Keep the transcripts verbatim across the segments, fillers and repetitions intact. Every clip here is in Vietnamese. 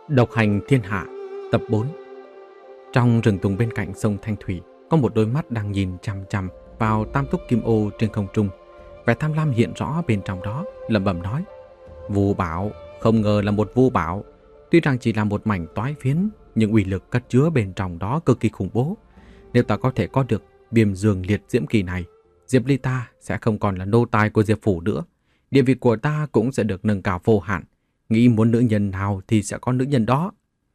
Độc hành thiên hạ, tập bốn. Trong rừng tùng bên cạnh sông Thanh Thủy, có một đôi mắt đang nhìn chằm chằm vào tam túc kim ô trên không trung. Vẻ tham lam hiện rõ bên trong đó, lẩm bẩm nói: Vu bảo, không ngờ là một vu bảo. Tuy rằng chỉ là một mảnh toái phiến, nhưng uy lực cất chứa bên trong đó cực kỳ khủng bố. Nếu ta có thể có được viêm dương liệt diễm kỳ này, Diệp Ly ta sẽ không còn là nô tài của Diệp Phủ nữa. Địa vị của ta cũng sẽ được nâng cao vô hạn. Nghĩ muốn nữ nhân nào thì sẽ có nữ nhân đó.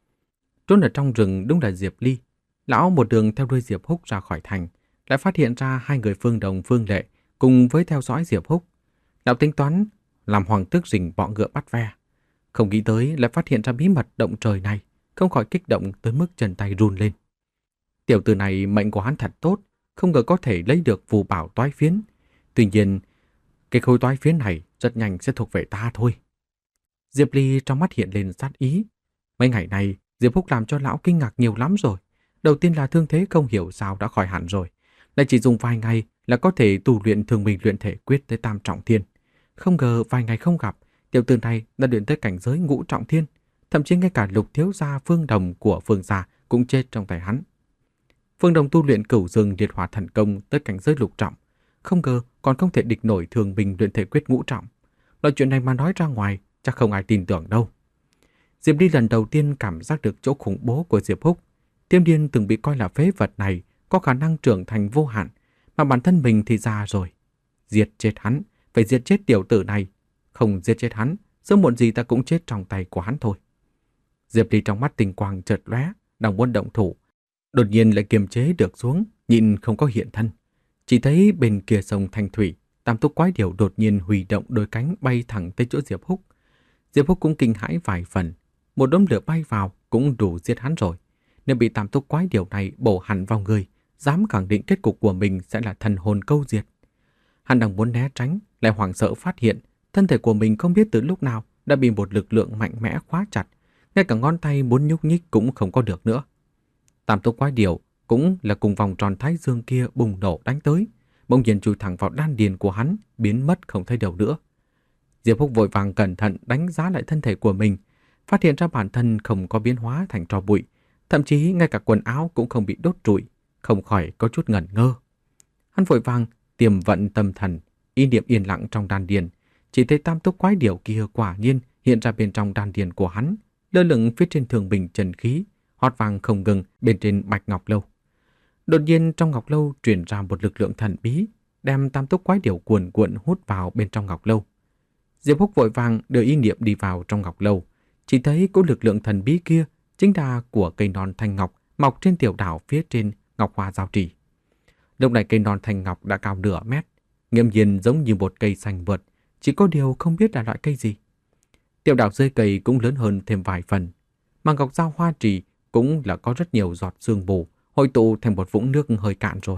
Trốn ở trong rừng đúng là Diệp Ly. Lão một đường theo đuôi Diệp Húc ra khỏi thành, lại phát hiện ra hai người Phương Đồng Phương Lệ cùng với theo dõi Diệp Húc. Lão tính toán làm hoàng tước rình bọ ngựa bắt ve. Không nghĩ tới lại phát hiện ra bí mật động trời này, không khỏi kích động tới mức chân tay run lên. Tiểu tử này mệnh của hắn thật tốt, không ngờ có thể lấy được phù bảo toái phiến. Tuy nhiên, cái khối toái phiến này rất nhanh sẽ thuộc về ta thôi. Diệp Ly trong mắt hiện lên sát ý. Mấy ngày này, Diệp Húc làm cho lão kinh ngạc nhiều lắm rồi. Đầu tiên là thương thế không hiểu sao đã khỏi hẳn rồi. Lại chỉ dùng vài ngày là có thể tu luyện thường mình luyện thể quyết tới tam trọng thiên. Không ngờ vài ngày không gặp, tiểu tử này đã luyện tới cảnh giới ngũ trọng thiên. Thậm chí ngay cả Lục thiếu gia Phương Đồng của Phương gia cũng chết trong tay hắn. Phương Đồng tu luyện Cửu Dương Liệt Hỏa Thần Công tới cảnh giới lục trọng. Không ngờ còn không thể địch nổi thường bình luyện thể quyết ngũ trọng. Loại chuyện này mà nói ra ngoài chắc không ai tin tưởng đâu. Diệp Ly lần đầu tiên cảm giác được chỗ khủng bố của Diệp Húc. Tiêm Điên từng bị coi là phế vật này có khả năng trưởng thành vô hạn, mà bản thân mình thì già rồi. Diệt chết hắn, phải diệt chết tiểu tử này. Không giết chết hắn, sớm muộn gì ta cũng chết trong tay của hắn thôi. Diệp Ly trong mắt tinh quang chợt lóe, đang muốn động thủ, đột nhiên lại kiềm chế được xuống, nhịn không có hiện thân. Chỉ thấy bên kia sông Thanh Thủy, tam túc quái điểu đột nhiên huy động đôi cánh bay thẳng tới chỗ Diệp Húc. Diệp Húc cũng kinh hãi vài phần, một đốm lửa bay vào cũng đủ giết hắn rồi. Nếu bị tam túc quái điểu này bổ hẳn vào người, dám khẳng định kết cục của mình sẽ là thần hồn câu diệt. Hắn đang muốn né tránh, lại hoảng sợ phát hiện thân thể của mình không biết từ lúc nào đã bị một lực lượng mạnh mẽ khóa chặt, ngay cả ngón tay muốn nhúc nhích cũng không có được nữa. Tam túc quái điểu cũng là cùng vòng tròn thái dương kia bùng nổ đánh tới, bỗng nhiên chui thẳng vào đan điền của hắn, biến mất không thấy đâu nữa. Diệp Húc vội vàng cẩn thận đánh giá lại thân thể của mình, phát hiện ra bản thân không có biến hóa thành tro bụi, thậm chí ngay cả quần áo cũng không bị đốt trụi, không khỏi có chút ngẩn ngơ. Hắn vội vàng tiềm vận tâm thần, ý niệm yên lặng trong đan điền, chỉ thấy tam túc quái điểu kia quả nhiên hiện ra bên trong đan điền của hắn, lơ lửng phía trên thường bình trần khí, hót vang không ngừng bên trên bạch ngọc lâu. Đột nhiên trong ngọc lâu truyền ra một lực lượng thần bí, đem tam túc quái điểu cuồn cuộn hút vào bên trong ngọc lâu. Diệp Húc vội vàng đưa ý niệm đi vào trong ngọc lâu, chỉ thấy có lực lượng thần bí kia chính là của cây non thanh ngọc mọc trên tiểu đảo phía trên ngọc hoa giao trì. Lúc này cây non thanh ngọc đã cao nửa mét, nghiêm nhiên giống như một cây xanh vượt, chỉ có điều không biết là loại cây gì. Tiểu đảo dưới cây cũng lớn hơn thêm vài phần, mà ngọc giao hoa trì cũng là có rất nhiều giọt sương mù hội tụ thành một vũng nước hơi cạn rồi.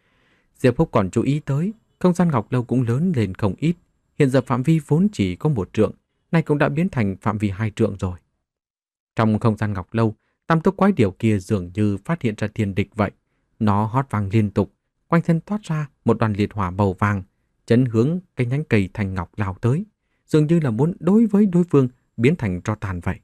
Diệp Húc còn chú ý tới, không gian ngọc lâu cũng lớn lên không ít, hiện giờ phạm vi vốn chỉ có một trượng, nay cũng đã biến thành phạm vi hai trượng rồi. Trong không gian ngọc lâu, tam túc quái điểu kia dường như phát hiện ra thiên địch vậy. Nó hót vang liên tục, quanh thân toát ra một đoàn liệt hỏa màu vàng, chấn hướng cái nhánh cây thanh ngọc lao tới, dường như là muốn đối với đối phương biến thành tro tàn vậy.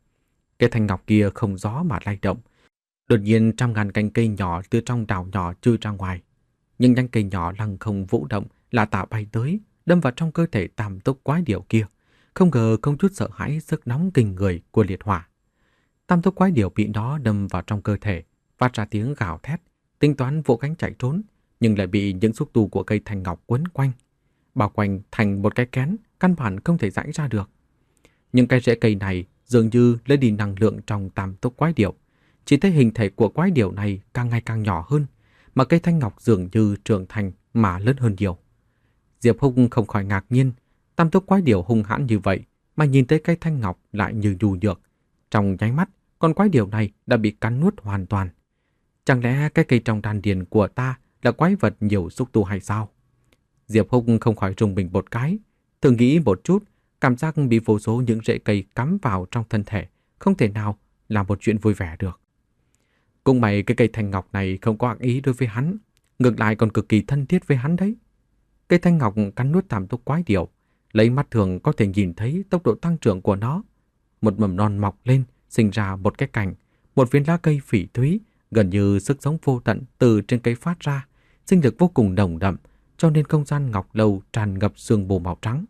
Cái thanh ngọc kia không gió mà lay động. Đột nhiên trăm ngàn cành cây nhỏ từ trong đảo nhỏ chui ra ngoài. Nhưng nhánh cây nhỏ lăng không vũ động, là tạ bay tới, đâm vào trong cơ thể tam túc quái điểu kia. Không ngờ không chút sợ hãi sức nóng kinh người của liệt hỏa. Tam túc quái điểu bị nó đâm vào trong cơ thể, phát ra tiếng gào thét, tính toán vỗ cánh chạy trốn, nhưng lại bị những xúc tu của cây thanh ngọc quấn quanh, bao quanh thành một cái kén, căn bản không thể giãy ra được. Những cái rễ cây này dường như lấy đi năng lượng trong tam túc quái điểu. Chỉ thấy hình thể của quái điểu này càng ngày càng nhỏ hơn, mà cây thanh ngọc dường như trưởng thành mà lớn hơn nhiều. Diệp Húc không khỏi ngạc nhiên, tam túc quái điểu hung hãn như vậy mà nhìn tới cây thanh ngọc lại như nhu nhược. Trong nháy mắt, con quái điểu này đã bị cắn nuốt hoàn toàn. Chẳng lẽ cái cây trong đan điền của ta là quái vật nhiều xúc tu hay sao? Diệp Húc không khỏi rùng mình một cái, thử nghĩ một chút, cảm giác bị vô số những rễ cây cắm vào trong thân thể, không thể nào là một chuyện vui vẻ được. Cũng may cái cây thanh ngọc này không có ác ý đối với hắn, ngược lại còn cực kỳ thân thiết với hắn đấy. Cây thanh ngọc cắn nuốt tam túc quái điểu, lấy mắt thường có thể nhìn thấy tốc độ tăng trưởng của nó. Một mầm non mọc lên, sinh ra một cái cành, một viên lá cây phỉ thúy, gần như sức sống vô tận từ trên cây phát ra, sinh lực vô cùng nồng đậm, cho nên không gian ngọc lâu tràn ngập sương mù màu trắng.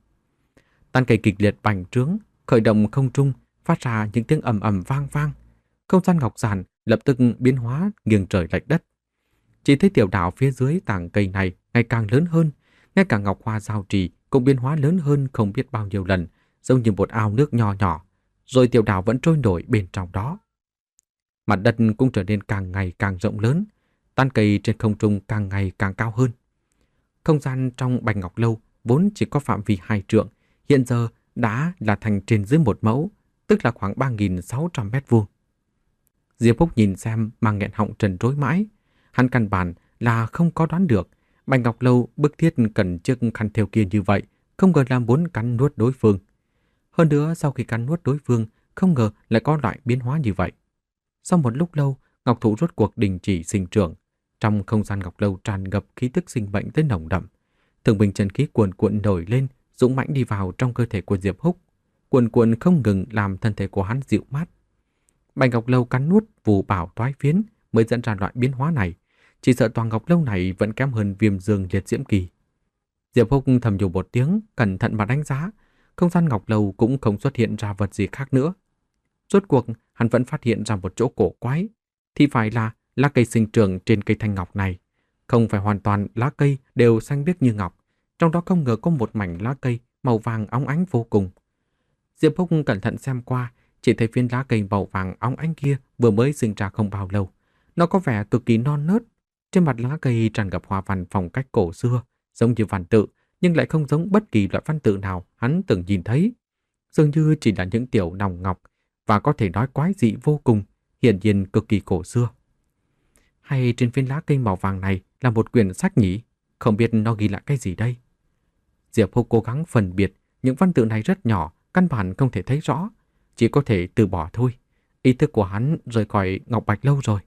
Tán cây kịch liệt bành trướng, khởi động không trung, phát ra những tiếng ầm ầm vang vang. Không gian ngọc giản lập tức biến hóa nghiêng trời lệch đất. Chỉ thấy tiểu đảo phía dưới tảng cây này ngày càng lớn hơn, ngay cả ngọc hoa giao trì cũng biến hóa lớn hơn không biết bao nhiêu lần, giống như một ao nước nho nhỏ, rồi tiểu đảo vẫn trôi nổi bên trong đó. Mặt đất cũng trở nên càng ngày càng rộng lớn, tán cây trên không trung càng ngày càng cao hơn. Không gian trong Bạch Ngọc Lâu vốn chỉ có phạm vi hai trượng, hiện giờ đã là thành trên dưới một mẫu, tức là khoảng ba nghìn sáu trăm mét vuông. Diệp Húc nhìn xem mà nghẹn họng trần trối mãi. Hắn căn bản là không có đoán được Bạch Ngọc Lâu bức thiết cần chiếc khăn thêu kia như vậy, không ngờ là muốn cắn nuốt đối phương. Hơn nữa sau khi cắn nuốt đối phương, không ngờ lại có loại biến hóa như vậy. Sau một lúc lâu, ngọc thụ rốt cuộc đình chỉ sinh trưởng. Trong không gian Ngọc Lâu tràn ngập khí tức sinh mệnh tới nồng đậm. Thường bình chân khí cuồn cuộn nổi lên, dũng mãnh đi vào trong cơ thể của Diệp Húc. Cuồn cuộn không ngừng làm thân thể của hắn dịu mát. Bạch Ngọc Lâu cắn nuốt vù bảo toái phiến mới dẫn ra loại biến hóa này. Chỉ sợ toàn Ngọc Lâu này vẫn kém hơn Viêm Dương Liệt Diễm Kỳ. Diệp Húc thầm nhủ một tiếng, cẩn thận mà đánh giá. Không gian Ngọc Lâu cũng không xuất hiện ra vật gì khác nữa. Rốt cuộc, hắn vẫn phát hiện ra một chỗ cổ quái. Thì phải là lá cây sinh trưởng trên cây thanh ngọc này. Không phải hoàn toàn lá cây đều xanh biếc như ngọc. Trong đó không ngờ có một mảnh lá cây màu vàng óng ánh vô cùng. Diệp Húc cẩn thận xem qua, chỉ thấy viên lá cây màu vàng óng ánh kia vừa mới sinh ra không bao lâu. Nó có vẻ cực kỳ non nớt. Trên mặt lá cây tràn ngập hoa văn phong cách cổ xưa, giống như văn tự, nhưng lại không giống bất kỳ loại văn tự nào hắn từng nhìn thấy. Dường như chỉ là những tiểu nòng ngọc, và có thể nói quái dị vô cùng, hiển nhiên cực kỳ cổ xưa. Hay trên viên lá cây màu vàng này là một quyển sách nhỉ? Không biết nó ghi lại cái gì đây? Diệp Húc cố gắng phân biệt, những văn tự này rất nhỏ, căn bản không thể thấy rõ, chỉ có thể từ bỏ thôi. Ý thức của hắn rời khỏi Ngọc Bạch Lâu rồi.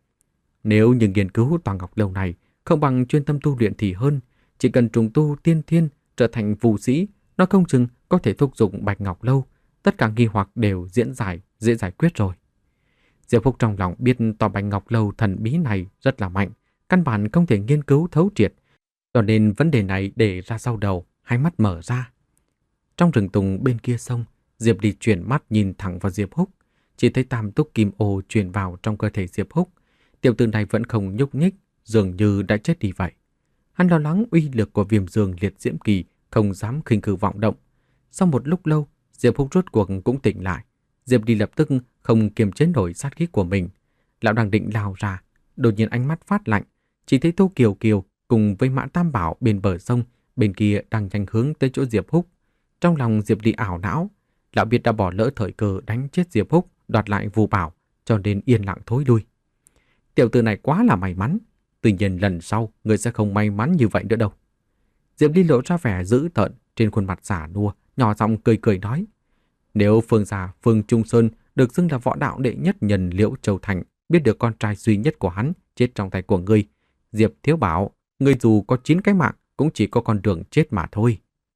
Nếu như nghiên cứu tòa Ngọc Lâu này không bằng chuyên tâm tu luyện thì hơn, chỉ cần trùng tu tiên thiên trở thành phù sĩ, nó không chừng có thể thúc giục Bạch Ngọc Lâu, tất cả nghi hoặc đều diễn giải, dễ giải quyết rồi. Diệp Húc trong lòng biết tòa Bạch Ngọc Lâu thần bí này rất là mạnh, căn bản không thể nghiên cứu thấu triệt, cho nên vấn đề này để ra sau đầu, hai mắt mở ra. Trong rừng tùng bên kia sông, Diệp Ly chuyển mắt nhìn thẳng vào Diệp Húc, chỉ thấy tam túc kim ô truyền vào trong cơ thể Diệp Húc. Tiểu tử này vẫn không nhúc nhích, dường như đã chết đi vậy. Hắn lo lắng uy lực của Viêm Dương Liệt Diễm Kỳ, không dám khinh cử vọng động. Sau một lúc lâu, Diệp Húc rốt cuộc cũng tỉnh lại. Diệp Ly lập tức không kiềm chế nổi sát khí của mình. Lão đang định lao ra, đột nhiên ánh mắt phát lạnh, chỉ thấy Tô Kiều Kiều cùng với Mã Tam Bảo bên bờ sông, bên kia đang nhanh hướng tới chỗ Diệp Húc. Trong lòng Diệp Ly ảo não, lão biết đã bỏ lỡ thời cơ đánh chết Diệp Húc, đoạt lại phù bảo, cho nên yên lặng thối lui. Tiểu tử này quá là may mắn, tuy nhiên lần sau người sẽ không may mắn như vậy nữa đâu. Diệp Ly lộ ra vẻ dữ tợn trên khuôn mặt giả nua, nhỏ giọng cười cười nói: nếu Phương gia Phương Trung Sơn được xưng là võ đạo đệ nhất nhân Liễu Châu Thành biết được con trai duy nhất của hắn chết trong tay của ngươi, Diệp Thiếu Bảo, ngươi dù có chín cái mạng cũng chỉ có con đường chết mà thôi.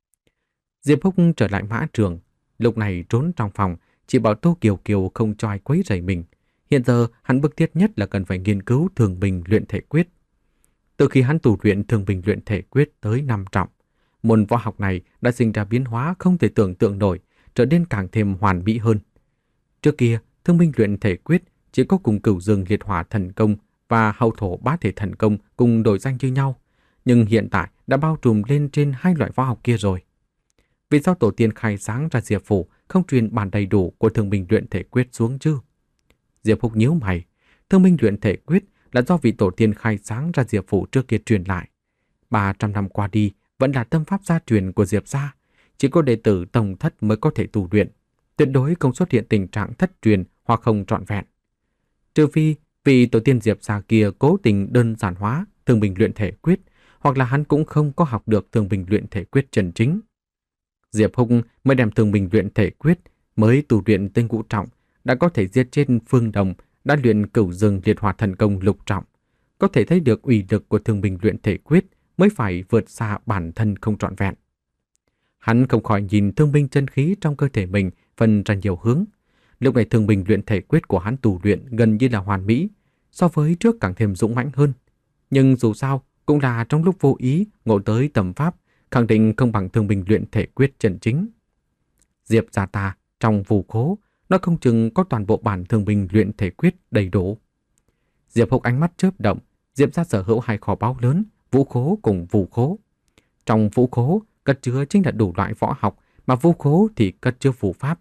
Diệp Húc trở lại mã trường, lúc này trốn trong phòng, chỉ bảo Tô Kiều Kiều không cho ai quấy rầy mình. Hiện giờ hắn bức thiết nhất là cần phải nghiên cứu Thường Bình Luyện Thể Quyết. Từ khi hắn tu luyện Thường Bình Luyện Thể Quyết tới năm trọng, môn võ học này đã sinh ra biến hóa không thể tưởng tượng nổi, trở nên càng thêm hoàn mỹ hơn. Trước kia, Thương Bình Luyện Thể Quyết chỉ có cùng Cửu Dương Liệt Hỏa Thần Công và Hậu Thổ Bá Thể Thần Công cùng đổi danh như nhau, nhưng hiện tại đã bao trùm lên trên hai loại võ học kia rồi. Vì sao tổ tiên khai sáng ra Diệp phủ không truyền bản đầy đủ của Thương Bình Luyện Thể Quyết xuống chứ? Diệp Húc nhíu mày, Thương Minh Luyện Thể Quyết là do vị tổ tiên khai sáng ra Diệp phủ trước kia truyền lại. ba trăm năm qua đi vẫn là tâm pháp gia truyền của Diệp gia, chỉ có đệ tử tông thất mới có thể tu luyện, tuyệt đối không xuất hiện tình trạng thất truyền hoặc không trọn vẹn. Trừ phi vị tổ tiên Diệp gia kia cố tình đơn giản hóa Thương Bình Luyện Thể Quyết, hoặc là hắn cũng không có học được Thương Bình Luyện Thể Quyết chân chính. Diệp Húc mới đem Thương Bình Luyện Thể Quyết mới tu luyện tên ngũ trọng, đã có thể giết chết Phương Đồng, đã luyện Cửu Dương Liệt Hỏa Thần Công lục trọng, có thể thấy được uy lực của Thương Bình Luyện Thể Quyết mới phải vượt xa bản thân không trọn vẹn. Hắn không khỏi nhìn thương binh chân khí trong cơ thể mình phân ra nhiều hướng. Lúc này thương binh luyện thể quyết của hắn tu luyện gần như là hoàn mỹ, so với trước càng thêm dũng mãnh hơn. Nhưng dù sao, cũng là trong lúc vô ý ngộ tới tầm pháp, khẳng định không bằng thương binh luyện thể quyết chân chính. Diệp gia ta trong phù khố, nó không chừng có toàn bộ bản thương binh luyện thể quyết đầy đủ. Diệp Húc ánh mắt chớp động, Diệp gia sở hữu hai kho báu lớn, vũ khố cùng phù khố. Trong vũ khố cất chứa chính là đủ loại võ học, mà vũ khố thì cất chứa phù pháp.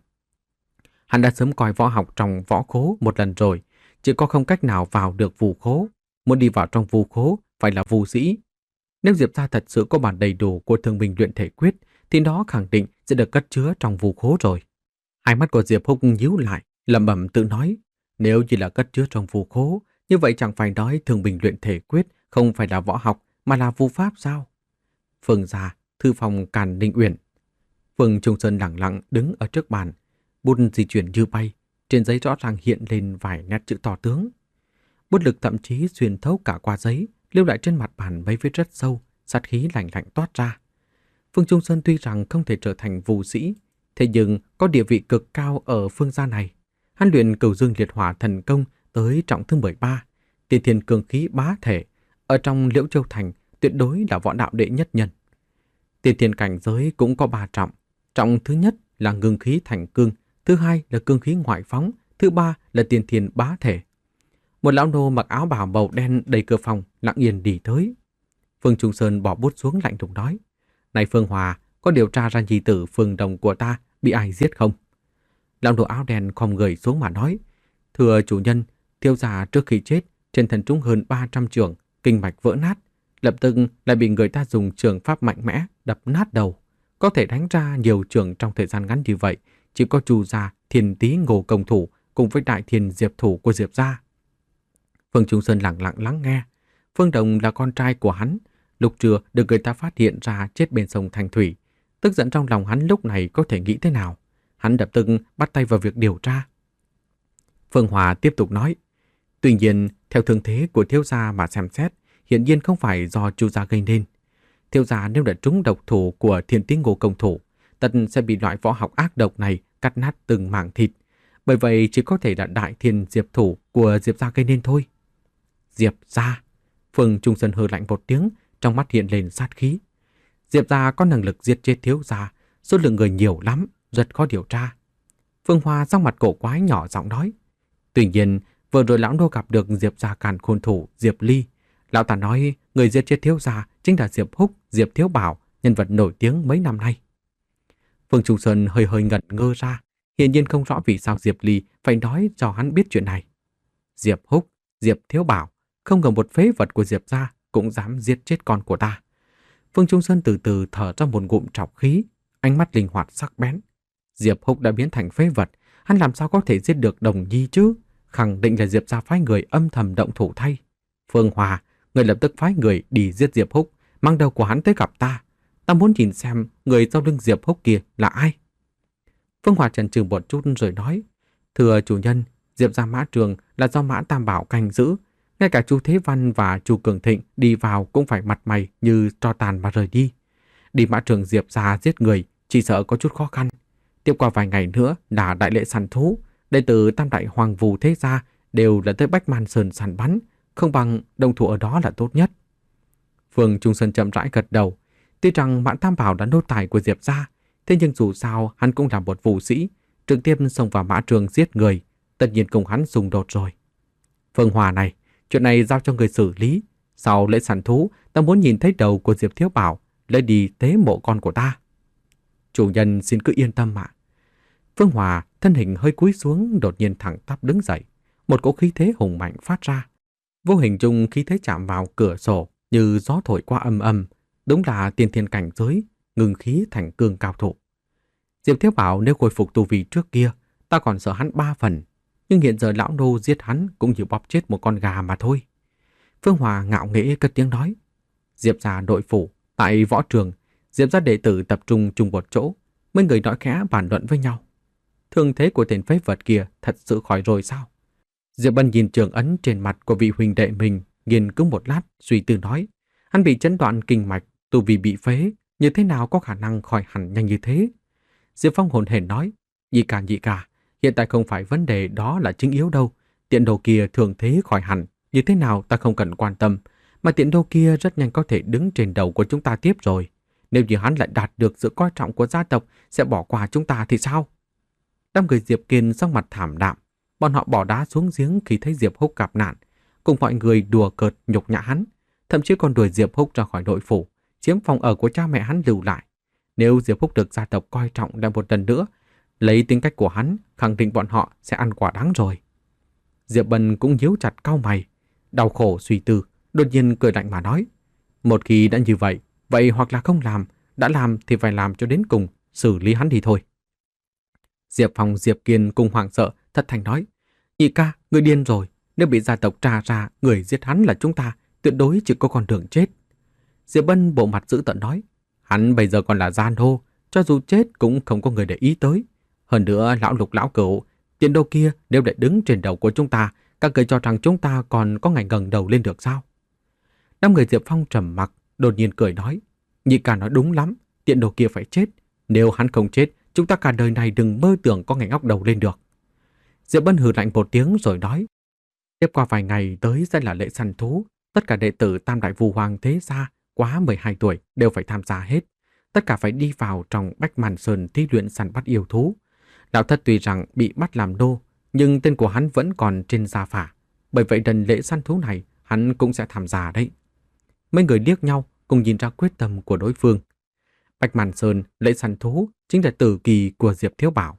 Hắn đã sớm coi võ học trong võ khố một lần rồi, chỉ có không cách nào vào được phù khố. Muốn đi vào trong phù khố phải là phù sĩ. Nếu Diệp gia thật sự có bản đầy đủ của thương binh luyện thể quyết, thì nó khẳng định sẽ được cất chứa trong phù khố rồi. Hai mắt của Diệp Húc nhíu lại, lẩm bẩm tự nói, nếu chỉ là cất chứa trong phù khố, như vậy chẳng phải nói thương binh luyện thể quyết không phải là võ học mà là phù pháp sao? Phương gia, thư phòng Càn Ninh Uyển. Phương Trung Sơn lặng lặng đứng ở trước bàn, bút di chuyển như bay, trên giấy rõ ràng hiện lên vài nét chữ to tướng. Bút lực thậm chí xuyên thấu cả qua giấy, lưu lại trên mặt bàn mấy vết rất sâu, sát khí lạnh lạnh toát ra. Phương Trung Sơn tuy rằng không thể trở thành vũ sĩ, thế nhưng có địa vị cực cao ở phương gia này. Hắn luyện Cửu Dương Liệt Hỏa thần công tới trọng thứ mười ba, tiên thiên cường khí bá thể, ở trong Liễu Châu Thành tuyệt đối là võ đạo đệ nhất nhân. Tiên thiên cảnh giới cũng có ba trọng. Trọng thứ nhất là ngưng khí thành cương, thứ hai là cương khí ngoại phóng, thứ ba là tiên thiên bá thể. Một lão nô mặc áo bào màu đen đầy cửa phòng lặng yên đi tới. Phương Trung Sơn bỏ bút xuống lạnh lùng nói: "Này Phương Hòa, có điều tra ra nhi tử Phương Đồng của ta bị ai giết không?" Lão nô áo đen khom người xuống mà nói: "Thưa chủ nhân, thiếu gia trước khi chết trên thân trúng hơn ba trăm chưởng, kinh mạch vỡ nát, lập tức lại bị người ta dùng trường pháp mạnh mẽ đập nát đầu. Có thể đánh ra nhiều trường trong thời gian ngắn như vậy, chỉ có Chu gia, Thiên Tý Ngô công thủ cùng với Đại Thiên Diệp thủ của Diệp gia." Phương Trung Sơn lặng lặng lắng nghe. Phương Đồng là con trai của hắn, lúc trưa được người ta phát hiện ra chết bên sông Thanh Thủy. Tức giận trong lòng hắn lúc này có thể nghĩ thế nào? Hắn lập tức bắt tay vào việc điều tra. Phương Hòa tiếp tục nói: "Tuy nhiên, theo thương thế của thiếu gia mà xem xét, hiển nhiên không phải do Chu gia gây nên. Thiếu gia nếu đã trúng độc thủ của Thiên Tý Ngô công thủ, tất sẽ bị loại võ học ác độc này cắt nát từng mảng thịt. Bởi vậy chỉ có thể là Đại Thiên Diệp thủ của Diệp gia gây nên thôi." Diệp gia? Phương Trung Sơn hừ lạnh một tiếng, trong mắt hiện lên sát khí. Diệp gia có năng lực giết chết thiếu gia, số lượng người nhiều lắm, rất khó điều tra. Phương Hoa sắc mặt cổ quái nhỏ giọng nói: "Tuy nhiên, vừa rồi lão nô gặp được Diệp gia càn khôn thủ Diệp Ly. Lão ta nói người giết chết thiếu gia chính là Diệp Húc, Diệp Thiếu Bảo, nhân vật nổi tiếng mấy năm nay." Phương Trung Sơn hơi hơi ngẩn ngơ ra, hiển nhiên không rõ vì sao Diệp Ly phải nói cho hắn biết chuyện này. Diệp Húc, Diệp Thiếu Bảo, không ngờ một phế vật của Diệp gia cũng dám giết chết con của ta. Phương Trung Sơn từ từ thở ra một ngụm trọc khí, ánh mắt linh hoạt sắc bén. Diệp Húc đã biến thành phế vật, hắn làm sao có thể giết được Đồng Nhi chứ? Khẳng định là Diệp gia phái người âm thầm động thủ thay. Phương Hòa, người lập tức phái người đi giết Diệp Húc, mang đầu của hắn tới gặp ta. Ta muốn nhìn xem người sau lưng Diệp Húc kia là ai. Phương Hòa chần chừ một chút rồi nói: "Thưa chủ nhân, Diệp gia mã trường là do Mã Tam Bảo canh giữ. Ngay cả Chu Thế Văn và Chu Cường Thịnh đi vào cũng phải mặt mày như tro tàn mà rời đi. Đi mã trường Diệp gia giết người chỉ sợ có chút khó khăn. Tiếp qua vài ngày nữa là đại lễ săn thú, đệ tử Tam Đại Hoàng Vũ thế gia đều là tới Bách Man Sơn săn bắn, không bằng đồng thủ ở đó là tốt nhất." Phương Trung Sơn chậm rãi gật đầu. Tuy rằng Mã Tam Bảo là nô tài của Diệp gia, thế nhưng dù sao hắn cũng là một vũ sĩ, trực tiếp xông vào mã trường giết người, tất nhiên cùng hắn xung đột rồi. "Phương Hòa này, chuyện này giao cho người xử lý. Sau lễ săn thú, ta muốn nhìn thấy đầu của Diệp Thiếu Bảo, lấy đi tế mộ con của ta." "Chủ nhân xin cứ yên tâm ạ." Phương Hòa thân hình hơi cúi xuống, đột nhiên thẳng tắp đứng dậy, một cỗ khí thế hùng mạnh phát ra. Vô hình chung khí thế chạm vào cửa sổ như gió thổi qua âm âm, đúng là tiên thiên cảnh giới, ngừng khí thành cương cao thủ. Diệp Thiếu Bảo nếu khôi phục tu vi trước kia, ta còn sợ hắn ba phần, nhưng hiện giờ lão nô giết hắn cũng như bóp chết một con gà mà thôi. Phương Hòa ngạo nghễ cất tiếng nói: "Diệp gia nội phủ, tại võ trường, Diệp gia đệ tử tập trung chung một chỗ, mấy người nói khẽ bàn luận với nhau. Thương thế của tên phế vật kia thật sự khỏi rồi sao?" Diệp Bân nhìn trường ấn trên mặt của vị huynh đệ mình, nghiền cứu một lát, suy tư nói: "Hắn bị chấn đoạn kinh mạch, tu vi bị phế, như thế nào có khả năng khỏi hẳn nhanh như thế?" Diệp Phong hồn hển nói: "Nhị ca nhị ca, Hiện tại không phải vấn đề đó là chính yếu đâu. Tiện đồ kia thường thế khỏi hẳn, như thế nào ta không cần quan tâm. Mà tiện đồ kia rất nhanh có thể đứng trên đầu của chúng ta tiếp rồi. Nếu như hắn lại đạt được sự coi trọng của gia tộc sẽ bỏ qua chúng ta thì sao? Đám người Diệp Kiên sắc mặt thảm đạm. Bọn họ bỏ đá xuống giếng khi thấy Diệp Húc gặp nạn, cùng mọi người đùa cợt nhục nhã hắn, thậm chí còn đuổi Diệp Húc ra khỏi nội phủ, chiếm phòng ở của cha mẹ hắn lưu lại. Nếu Diệp Húc được gia tộc coi trọng lại một lần nữa, lấy tính cách của hắn, khẳng định bọn họ sẽ ăn quả đắng rồi. Diệp Bân cũng nhíu chặt cau mày, đau khổ suy tư, đột nhiên cười lạnh mà nói: một khi đã như vậy, vậy hoặc là không làm, đã làm thì phải làm cho đến cùng, xử lý hắn đi thôi. Diệp Phong, Diệp Kiên cùng hoảng sợ, thật thành nói: nhị ca, người điên rồi, nếu bị gia tộc tra ra người giết hắn là chúng ta, tuyệt đối chỉ có con đường chết. Diệp Bân bộ mặt dữ tợn nói: hắn bây giờ còn là gian hô, cho dù chết cũng không có người để ý tới. Hơn nữa, lão Lục lão cửu, tiền đâu kia nếu để đứng trên đầu của chúng ta, các người cho rằng chúng ta còn có ngày ngẩng đầu lên được sao? Năm người Diệp Phong trầm mặc, đột nhiên cười nói: nhị ca nói đúng lắm, tiện đồ kia phải chết. Nếu hắn không chết, chúng ta cả đời này đừng mơ tưởng có ngày ngóc đầu lên được. Diệp Bân hừ lạnh một tiếng rồi nói: tiếp qua vài ngày tới sẽ là lễ săn thú. Tất cả đệ tử Tam Đại Vu Hoàng thế gia quá mười hai tuổi đều phải tham gia hết. Tất cả phải đi vào trong Bách Màn Sơn thi luyện săn bắt yêu thú. Đạo Thất tuy rằng bị bắt làm nô, nhưng tên của hắn vẫn còn trên gia phả. Bởi vậy lần lễ săn thú này hắn cũng sẽ tham gia đấy. Mấy người liếc nhau cùng nhìn ra quyết tâm của đối phương. Bạch Màn Sơn lễ săn thú chính là tử kỳ của Diệp Thiếu Bảo.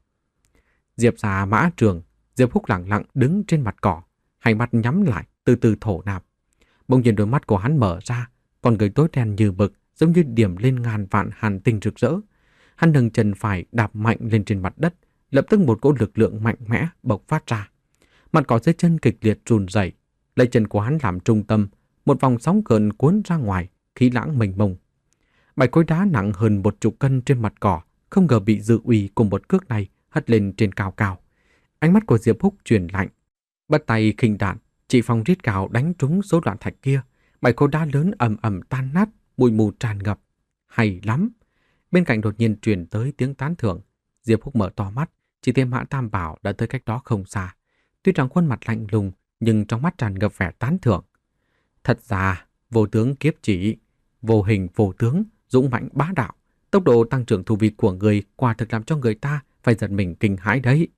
Diệp gia Mã Trường, Diệp Húc lặng lặng đứng trên mặt cỏ, hai mắt nhắm lại, từ từ thổ nạp. Bỗng nhiên đôi mắt của hắn mở ra, con người tối đen như mực, giống như điểm lên ngàn vạn hàn tinh rực rỡ. Hắn nâng chân phải đạp mạnh lên trên mặt đất, lập tức một cỗ lực lượng mạnh mẽ bộc phát ra. Mặt cỏ dưới chân kịch liệt run rẩy, lấy chân của hắn làm trung tâm, một vòng sóng gợn cuốn ra ngoài, khí lãng mênh mông. Bảy khối đá nặng hơn một chục cân trên mặt cỏ, không ngờ bị Dư Uy cùng một cước này hất lên trên cao cao. Ánh mắt của Diệp Húc chuyển lạnh, bắt tay khinh đạn, chỉ phòng rít gào đánh trúng số loạn thạch kia. Bảy khối đá lớn ầm ầm tan nát, bụi mù tràn ngập. Hay lắm! Bên cạnh đột nhiên truyền tới tiếng tán thưởng. Diệp Húc mở to mắt, chỉ thấy Mã Tam Bảo đã tới cách đó không xa. Tuy rằng khuôn mặt lạnh lùng, nhưng trong mắt tràn ngập vẻ tán thưởng. Thật ra, vô tướng kiếp chỉ, vô hình vô tướng, dũng mãnh bá đạo, tốc độ tăng trưởng thu vi của người quả thực làm cho người ta phải giật mình kinh hãi đấy.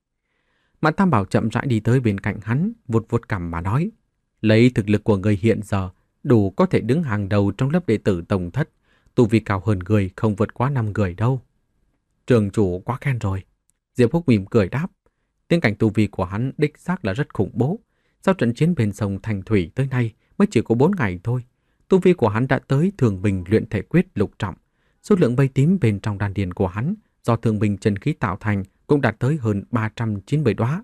Mã Tam Bảo chậm rãi đi tới bên cạnh hắn, vuốt vuốt cằm mà nói: lấy thực lực của người hiện giờ, đủ có thể đứng hàng đầu trong lớp đệ tử Tông Thất, tu vi cao hơn người không vượt quá năm người đâu. Trường chủ quá khen rồi. Diệp Húc mỉm cười đáp. Tiến cảnh tu vi của hắn đích xác là rất khủng bố. Sau trận chiến bên sông Thành Thủy tới nay mới chỉ có bốn ngày thôi, tu vi của hắn đã tới Thường Bình luyện thể quyết lục trọng. Số lượng mây tím bên trong đan điền của hắn do Thường Bình chân khí tạo thành cũng đạt tới hơn ba trăm chín mươi đóa.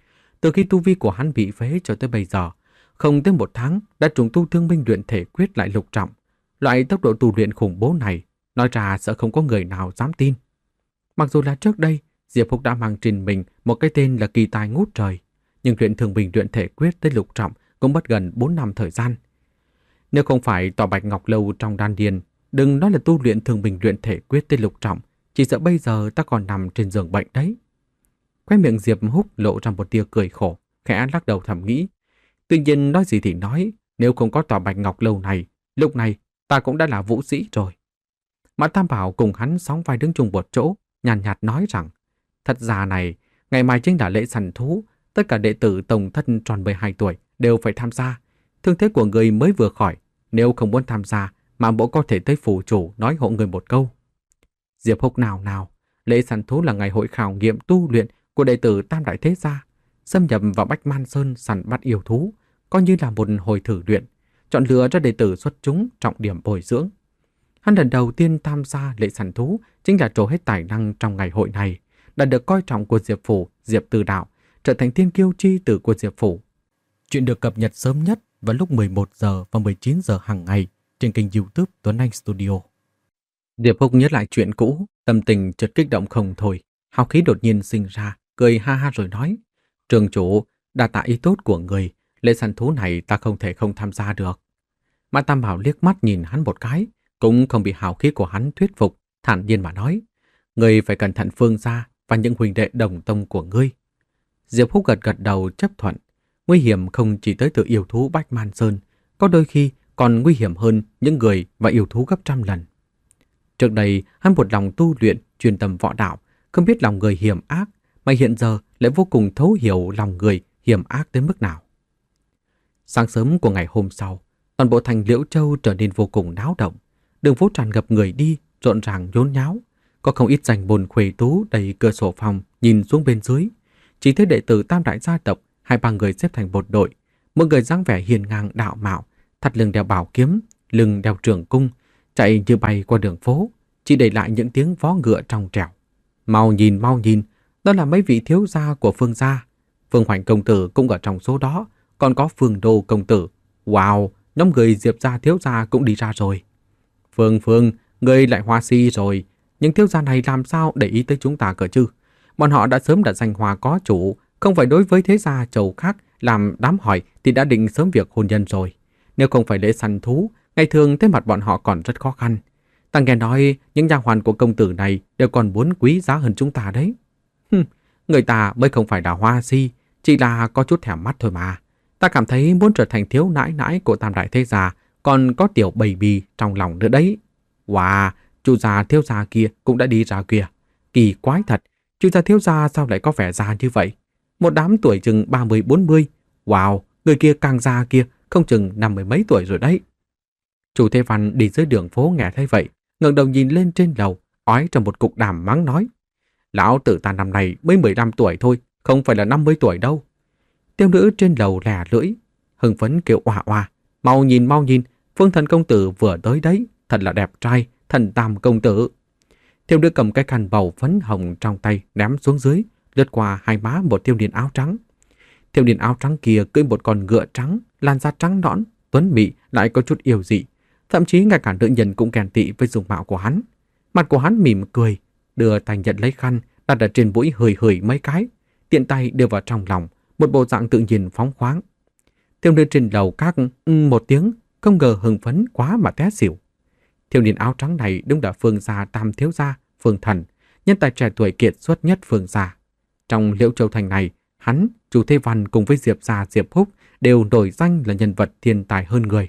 Từ khi tu vi của hắn bị phế cho tới bây giờ, không tới một tháng đã trùng tu Thương Minh luyện thể quyết lại lục trọng. Loại tốc độ tu luyện khủng bố này, nói ra sợ không có người nào dám tin. Mặc dù là trước đây, Diệp Húc đã mang trên mình một cái tên là kỳ tài ngút trời, nhưng luyện Thường Bình luyện thể quyết tới lục trọng cũng mất gần bốn năm thời gian. Nếu không phải tòa bạch ngọc lâu trong đan điền, đừng nói là tu luyện Thường Bình luyện thể quyết tới lục trọng, chỉ sợ bây giờ ta còn nằm trên giường bệnh đấy. Khóe miệng Diệp Húc lộ ra một tia cười khổ, khẽ lắc đầu thầm nghĩ. Tuy nhiên nói gì thì nói, nếu không có tòa bạch ngọc lâu này, lúc này ta cũng đã là vũ sĩ rồi. Mã Tam Bảo cùng hắn sóng vai đứng chung một chỗ, nhàn nhạt nói rằng: thật ra này, ngày mai chính là lễ săn thú, tất cả đệ tử Tông Thất tròn mười hai tuổi đều phải tham gia. Thương thế của người mới vừa khỏi, nếu không muốn tham gia, mà bộ có thể tới phủ chủ nói hộ người một câu. Diệp Húc nào nào, lễ săn thú là ngày hội khảo nghiệm tu luyện của đệ tử Tam Đại Thế Gia, xâm nhập vào Bách Man Sơn săn bắt yêu thú, coi như là một hồi thử luyện, chọn lựa ra đệ tử xuất chúng trọng điểm bồi dưỡng. Hắn lần đầu tiên tham gia lễ săn thú chính là trổ hết tài năng trong ngày hội này, đã được coi trọng của Diệp Phủ, Diệp Từ Đạo, trở thành thiên kiêu chi tử của Diệp Phủ. Chuyện được cập nhật sớm nhất vào lúc mười một giờ và mười chín giờ hàng ngày trên kênh YouTube Tuấn Anh Studio. Diệp Húc nhớ lại chuyện cũ, tâm tình chợt kích động không thôi, hào khí đột nhiên sinh ra, cười ha ha rồi nói: trường chủ, đa tạ ý tốt của người, lễ săn thú này ta không thể không tham gia được. Mã Tam Bảo liếc mắt nhìn hắn một cái, cũng không bị hào khí của hắn thuyết phục, thản nhiên mà nói: người phải cẩn thận Phương gia và những huynh đệ đồng tông của ngươi. Diệp Húc gật gật đầu chấp thuận. Nguy hiểm không chỉ tới từ yêu thú Bách Man Sơn, có đôi khi còn nguy hiểm hơn những người và yêu thú gấp trăm lần. Trước đây, hắn một lòng tu luyện, chuyên tâm võ đạo, không biết lòng người hiểm ác, mà hiện giờ lại vô cùng thấu hiểu lòng người hiểm ác tới mức nào. Sáng sớm của ngày hôm sau, toàn bộ thành Liễu Châu trở nên vô cùng náo động. Đường phố tràn ngập người đi, rộn ràng nhốn nháo. Có không ít danh bồn khuê tú đầy cửa sổ phòng nhìn xuống bên dưới. Chỉ thấy đệ tử tam đại gia tộc, hai ba người xếp thành một đội. Mỗi người dáng vẻ hiền ngang đạo mạo, thắt lưng đeo bảo kiếm, lưng đeo trường cung, chạy như bay qua đường phố, chỉ để lại những tiếng vó ngựa trong trẻo. Mau nhìn, mau nhìn, đó là mấy vị thiếu gia của Phương gia. Phương Hoành công tử cũng ở trong số đó, còn có Phương Đô công tử. Wow, nhóm người Diệp gia thiếu gia cũng đi ra rồi. Phương Phương, người lại hoa si rồi, những thiếu gia này làm sao để ý tới chúng ta cơ chứ? Bọn họ đã sớm đặt danh hoa có chủ, không phải đối với thế gia chầu khác làm đám hỏi thì đã định sớm việc hôn nhân rồi. Nếu không phải lễ săn thú, ngày thường thế mặt bọn họ còn rất khó khăn. Ta nghe nói những nha hoàn của công tử này đều còn muốn quý giá hơn chúng ta đấy. Hừm, người ta mới không phải là hoa si, chỉ là có chút thèm mắt thôi mà. Ta cảm thấy muốn trở thành thiếu nãi nãi của tam đại thế gia, còn có tiểu baby trong lòng nữa đấy. Wow, chu gia thiếu gia kia cũng đã đi ra kìa. Kỳ quái thật, chu gia thiếu gia sao lại có vẻ già như vậy? Một đám tuổi chừng ba mươi bốn mươi. Wow, người kia càng già kia, không chừng năm mươi mấy tuổi rồi đấy. Chủ Thế Văn đi dưới đường phố nghe thấy vậy, ngẩng đầu nhìn lên trên lầu, ói trong một cục đàm mắng nói: Lão tử ta năm nay mới mười lăm tuổi thôi, không phải là năm mươi tuổi đâu. Tiêu nữ trên lầu lè lưỡi, hưng phấn kêu oà oà: Mau nhìn, mau nhìn, Phương Thần công tử vừa tới đấy, thật là đẹp trai, Thần Tam công tử. Tiêu nữ cầm cái khăn bầu phấn hồng trong tay ném xuống dưới, lướt qua hai má một thiếu niên áo trắng. Thiếu niên áo trắng kia cưỡi một con ngựa trắng, làn da trắng nõn, tuấn mỹ lại có chút yêu dị. Thậm chí ngay cả nữ nhân cũng ghen tị với dung mạo của hắn. Mặt của hắn mỉm cười, đưa tay nhận lấy khăn, đặt ở trên mũi hửi hửi mấy cái, tiện tay đưa vào trong lòng, một bộ dạng tự nhiên phóng khoáng. Thiếu niên trên lầu các ừ, một tiếng, không ngờ hưng phấn quá mà té xỉu. Thiếu niên áo trắng này đúng là Phương gia tam thiếu gia, Phương Thần, nhân tài trẻ tuổi kiệt xuất nhất Phương gia. Trong Liễu Châu thành này, hắn, Chu Thế Văn cùng với Diệp gia Diệp Húc đều nổi danh là nhân vật thiên tài hơn người.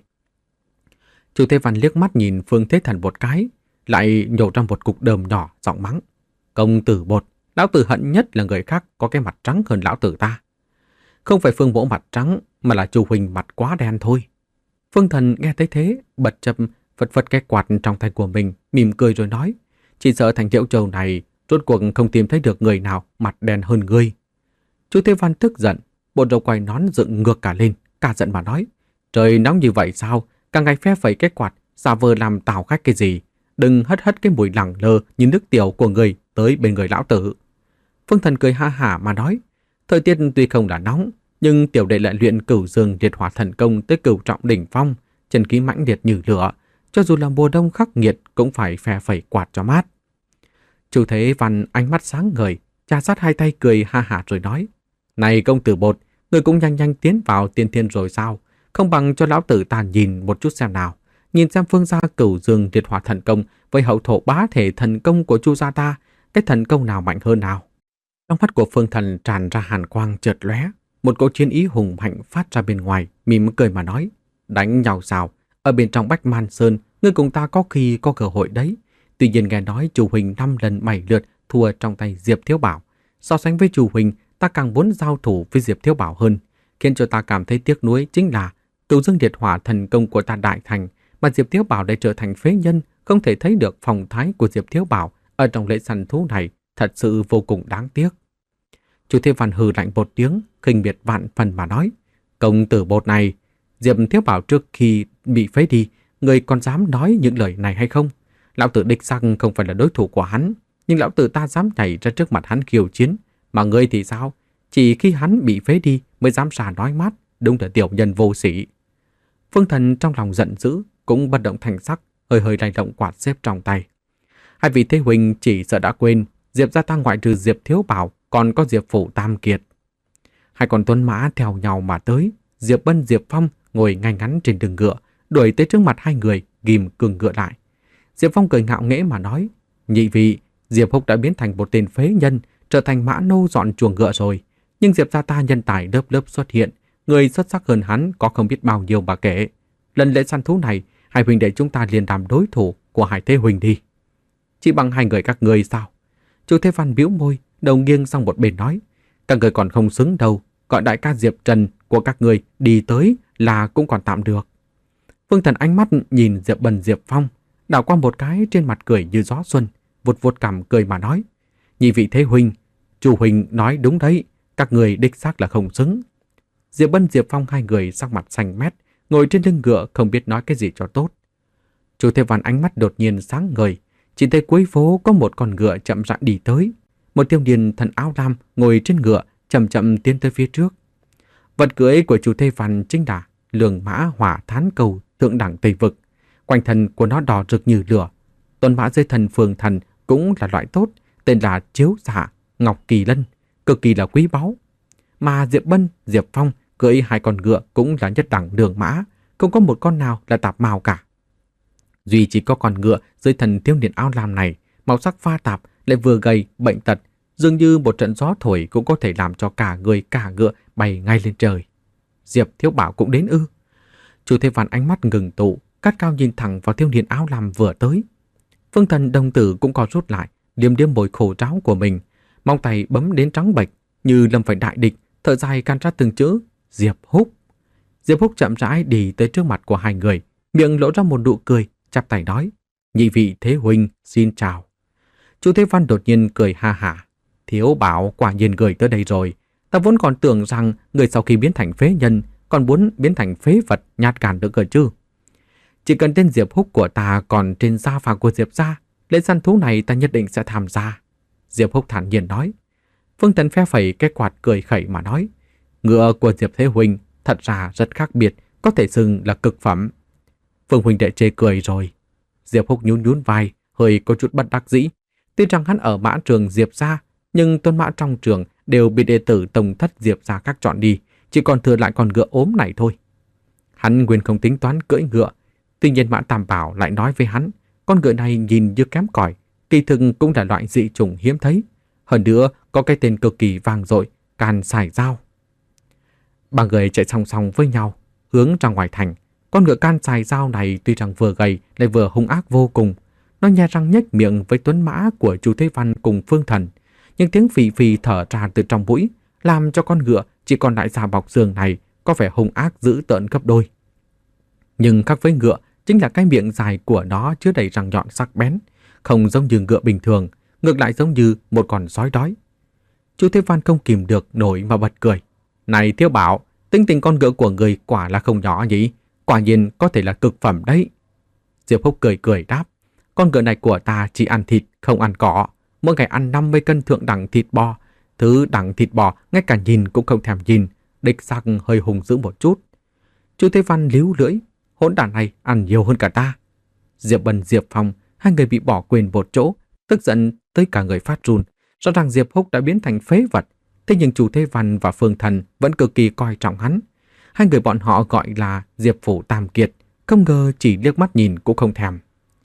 Chu Thế Văn liếc mắt nhìn Phương Thế Thần một cái, lại nhổ ra một cục đờm nhỏ, giọng mắng: Công tử bột, lão tử hận nhất là người khác có cái mặt trắng hơn lão tử ta. Không phải Phương Mỗ mặt trắng, mà là Chu huynh mặt quá đen thôi. Phương Thần nghe thấy thế, bật chập phật phật cái quạt trong tay của mình, mỉm cười rồi nói: Chỉ sợ thành Liễu Châu này rốt cuộc không tìm thấy được người nào mặt đen hơn ngươi. Chu Thế Văn tức giận, bộ râu quai nón dựng ngược cả lên, cả giận mà nói: Trời nóng như vậy sao? Cả ngày phe phẩy cái quạt, giả vờ làm tào khách cái gì? Đừng hất hất cái mùi lẳng lơ như nước tiểu của người tới bên người lão tử. Phương Thần cười ha hả mà nói: Thời tiết tuy không là nóng, nhưng tiểu đệ lại luyện Cửu Dương Liệt Hỏa Thần Công tới cửu trọng đỉnh phong, chân khí mãnh liệt như lửa, cho dù là mùa đông khắc nghiệt cũng phải phe phẩy quạt cho mát. Chu Thế Văn ánh mắt sáng ngời, chà sát hai tay cười ha hả rồi nói: Này công tử bột, người cũng nhanh nhanh tiến vào tiên thiên rồi sao? Không bằng cho lão tử ta nhìn một chút xem nào. Nhìn xem Phương gia Cửu Dương Liệt Hỏa Thần Công với hậu thổ bá thể thần công của Chu gia ta, cái thần công nào mạnh hơn nào? Trong mắt của Phương Thần tràn ra hàn quang chợt lóe, một cỗ chiến ý hùng mạnh phát ra bên ngoài, mỉm cười mà nói: Đánh nhau sao? Ở bên trong Bách Man Sơn, ngươi cùng ta có khi có cơ hội đấy. Tuy nhiên nghe nói chủ huynh năm lần bảy lượt thua trong tay Diệp Thiếu Bảo. So sánh với chủ huynh, ta càng muốn giao thủ với Diệp Thiếu Bảo hơn. Khiến cho ta cảm thấy tiếc nuối chính là Cửu Dương Liệt Hỏa Thần Công của ta đại thành, mà Diệp Thiếu Bảo lại trở thành phế nhân, không thể thấy được phong thái của Diệp Thiếu Bảo ở trong lễ săn thú này, thật sự vô cùng đáng tiếc. Chu Thế Văn hừ lạnh một tiếng, khinh miệt vạn phần mà nói: Công tử bột này, Diệp Thiếu Bảo trước khi bị phế đi, người còn dám nói những lời này hay không? Lão tử đích xác không phải là đối thủ của hắn, nhưng lão tử ta dám nhảy ra trước mặt hắn khiêu chiến, mà ngươi thì sao? Chỉ khi hắn bị phế đi mới dám ra nói mát, đúng là tiểu nhân vô sĩ. Phương Thần trong lòng giận dữ, cũng bất động thành sắc, hơi hơi lay động quạt xếp trong tay. Hai vị thế huynh chỉ sợ đã quên, Diệp gia ta ngoại trừ Diệp Thiếu Bảo còn có Diệp Phủ Tam Kiệt. Hai con tuấn mã theo nhau mà tới, Diệp Bân Diệp Phong ngồi ngay ngắn trên lưng ngựa, đuổi tới trước mặt hai người, ghim cương ngựa lại. Diệp Phong cười ngạo nghễ mà nói: Nhị vị, Diệp Húc đã biến thành một tên phế nhân, trở thành mã nô dọn chuồng ngựa rồi. Nhưng Diệp gia ta nhân tài lớp lớp xuất hiện, người xuất sắc hơn hắn có không biết bao nhiêu mà kể. Lần lễ săn thú này, hai huynh đệ chúng ta liền làm đối thủ của Hải Thế huynh đi. Chỉ bằng hai người các ngươi sao? Chu Thế Văn bĩu môi, đầu nghiêng sang một bên nói, các người còn không xứng đâu, gọi đại ca Diệp Trần của các người đi tới là cũng còn tạm được. Phương Thần ánh mắt nhìn Diệp Bân Diệp Phong, đảo qua một cái trên mặt cười như gió xuân, vuột vuột cằm cười mà nói, nhị vị Thế huynh, Chu huynh nói đúng đấy, các người đích xác là không xứng. Diệp Bân Diệp Phong hai người sắc mặt xanh mét, ngồi trên lưng ngựa không biết nói cái gì cho tốt. Chu Thế Văn ánh mắt đột nhiên sáng ngời, chỉ thấy cuối phố có một con ngựa chậm rãi đi tới. Một thiếu niên thân áo lam ngồi trên ngựa, chậm chậm tiến tới phía trước. Vật cưỡi của Chu Thế Văn chính là Lương Mã Hỏa Thán Cầu thượng đẳng Tây Vực. Quanh thân của nó đỏ rực như lửa. Tuần mã dưới thần Phương Thần cũng là loại tốt, tên là Chiếu Dạ Ngọc Kỳ Lân, cực kỳ là quý báu. Mà Diệp Bân, Diệp Phong cưỡi hai con ngựa cũng là nhất đẳng đường mã, không có một con nào là tạp màu cả. Duy chỉ có con ngựa dưới thần thiếu niên áo lam này, màu sắc pha tạp, lại vừa gầy, bệnh tật, dường như một trận gió thổi cũng có thể làm cho cả người cả ngựa bay ngay lên trời. Diệp Thiếu Bảo cũng đến ư? Chu Thế Văn ánh mắt ngừng tụ, cắt cao nhìn thẳng vào thiếu niên áo lam vừa tới. Phương Thần đồng tử cũng co rút lại, liếm liếm môi khổ tráo của mình, mong tay bấm đến trắng bệch, như lâm phải đại địch, thở dài can sát từng chữ Diệp Húc. Diệp Húc chậm rãi đi tới trước mặt của hai người, miệng lộ ra một nụ cười, chắp tay nói, nhị vị Thế huynh xin chào. Chu Thế Văn đột nhiên cười ha hả, Thiếu Bảo quả nhiên gửi tới đây rồi. Ta vốn còn tưởng rằng người sau khi biến thành phế nhân còn muốn biến thành phế vật nhát gan nữa cơ chứ. Chỉ cần tên Diệp Húc của ta còn trên gia phả của Diệp gia, lễ săn thú này ta nhất định sẽ tham gia. Diệp Húc thản nhiên nói. Phương Tần phe phẩy cái quạt cười khẩy mà nói, ngựa của Diệp Thế huynh thật ra rất khác biệt, có thể xưng là cực phẩm. Phương huynh đệ chê cười rồi. Diệp Húc nhún nhún vai, hơi có chút bất đắc dĩ. Tuy rằng hắn ở mã trường Diệp gia, nhưng tuân mã trong trường đều bị đệ tử tông thất Diệp gia khác chọn đi, chỉ còn thừa lại con ngựa ốm này thôi. Hắn nguyên không tính toán cưỡi ngựa, tuy nhiên Mã Tam Bảo lại nói với hắn, con ngựa này nhìn như kém cỏi, kỳ thực cũng là loại dị chủng hiếm thấy, hơn nữa có cái tên cực kỳ vang dội, Can Sải Dao. Ba người chạy song song với nhau, hướng ra ngoài thành. Con ngựa Can Sải Dao này tuy rằng vừa gầy lại vừa hung ác vô cùng, nó nhe răng nhếch miệng với tuấn mã của Chu Thế Văn cùng Phương Thần, nhưng tiếng phì phì thở ra từ trong mũi làm cho con ngựa chỉ còn lại da bọc xương này có vẻ hung ác dữ tợn gấp đôi. Nhưng khác với ngựa chính là cái miệng dài của nó chứa đầy răng nhọn sắc bén, không giống như ngựa bình thường, ngược lại giống như một con sói đói. Chu Thế Văn không kìm được nổi mà bật cười. Này Thiếu Bảo, tính tình con ngựa của người quả là không nhỏ nhỉ, quả nhiên có thể là cực phẩm đấy. Diệp Húc cười cười đáp, con ngựa này của ta chỉ ăn thịt không ăn cỏ, mỗi ngày ăn năm mươi cân thượng đẳng thịt bò, thứ đẳng thịt bò ngay cả nhìn cũng không thèm nhìn, địch sắc hơi hùng dữ một chút. Chu Thế Văn líu lưỡi, hỗn đản này ăn nhiều hơn cả ta. Diệp Bân Diệp Phong hai người bị bỏ quên một chỗ, tức giận tới cả người phát run. Rõ ràng Diệp Húc đã biến thành phế vật, thế nhưng Chu Thế Văn và Phương Thần vẫn cực kỳ coi trọng hắn. Hai người bọn họ gọi là Diệp Phủ Tam Kiệt, không ngờ chỉ liếc mắt nhìn cũng không thèm.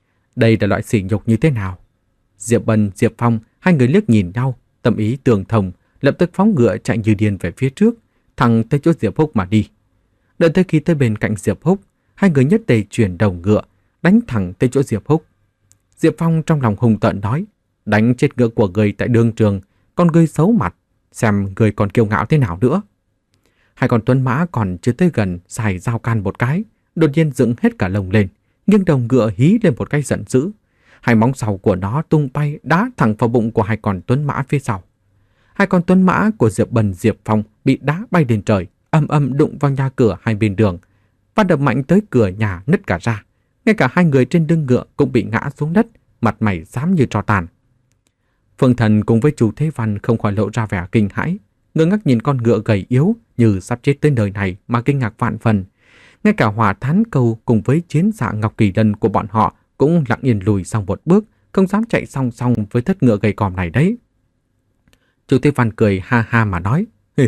Đây là loại sỉ nhục như thế nào? Diệp Bân Diệp Phong hai người liếc nhìn nhau, tâm ý tương thông, lập tức phóng ngựa chạy như điên về phía trước, thẳng tới chỗ Diệp Húc mà đi. Đợi tới khi tới bên cạnh Diệp Húc, hai người nhất tề chuyển đầu ngựa, đánh thẳng tới chỗ Diệp Húc. Diệp Phong trong lòng hung tợn nói, đánh chết ngựa của người tại đường trường, con ngươi xấu mặt, xem người còn kiêu ngạo thế nào nữa. Hai con tuấn mã còn chưa tới gần, xài dao can một cái, đột nhiên dựng hết cả lồng lên, nghiêng đầu ngựa hí lên một cái giận dữ. Hai móng sau của nó tung bay đá thẳng vào bụng của hai con tuấn mã phía sau. Hai con tuấn mã của Diệp Bân Diệp Phong bị đá bay lên trời, âm âm đụng vào nhà cửa hai bên đường, và đập mạnh tới cửa nhà nứt cả ra. Ngay cả hai người trên lưng ngựa cũng bị ngã xuống đất, mặt mày xám như tro tàn. Phương Thần cùng với Chu Thế Văn không khỏi lộ ra vẻ kinh hãi, ngơ ngác nhìn con ngựa gầy yếu như sắp chết tới nơi này mà kinh ngạc vạn phần. Ngay cả Hỏa Thán Câu cùng với chiến dạ Ngọc Kỳ Lân của bọn họ cũng lặng yên lùi sang một bước, không dám chạy song song với thất ngựa gầy còm này đấy. Chu Thế Văn cười ha ha mà nói,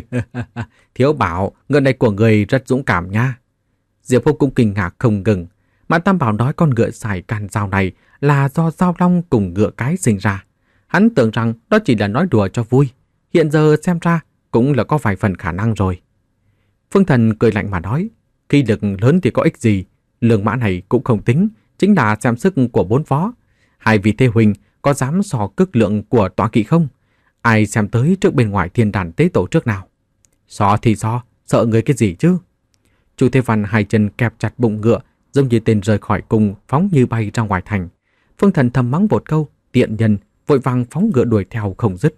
Thiếu Bảo, ngựa này của người rất dũng cảm nha. Diệp Húc cũng kinh ngạc không ngừng. Mã Tam Bảo nói con ngựa xài can dao này là do dao long cùng ngựa cái sinh ra. Hắn tưởng rằng đó chỉ là nói đùa cho vui. Hiện giờ xem ra cũng là có vài phần khả năng rồi. Phương Thần cười lạnh mà nói, khí lực lớn thì có ích gì, lương mã này cũng không tính, chính là xem sức của bốn phó. Hai vị thế huynh có dám so cước lượng của tọa kỵ không? Ai xem tới trước bên ngoài thiên đàn tế tổ trước nào? So thì so, sợ người cái gì chứ? Chu Thế Văn hai chân kẹp chặt bụng ngựa, giống như tên rời khỏi cung phóng như bay ra ngoài thành. Phương Thần thầm mắng một câu, tiện nhân, vội vàng phóng ngựa đuổi theo không dứt.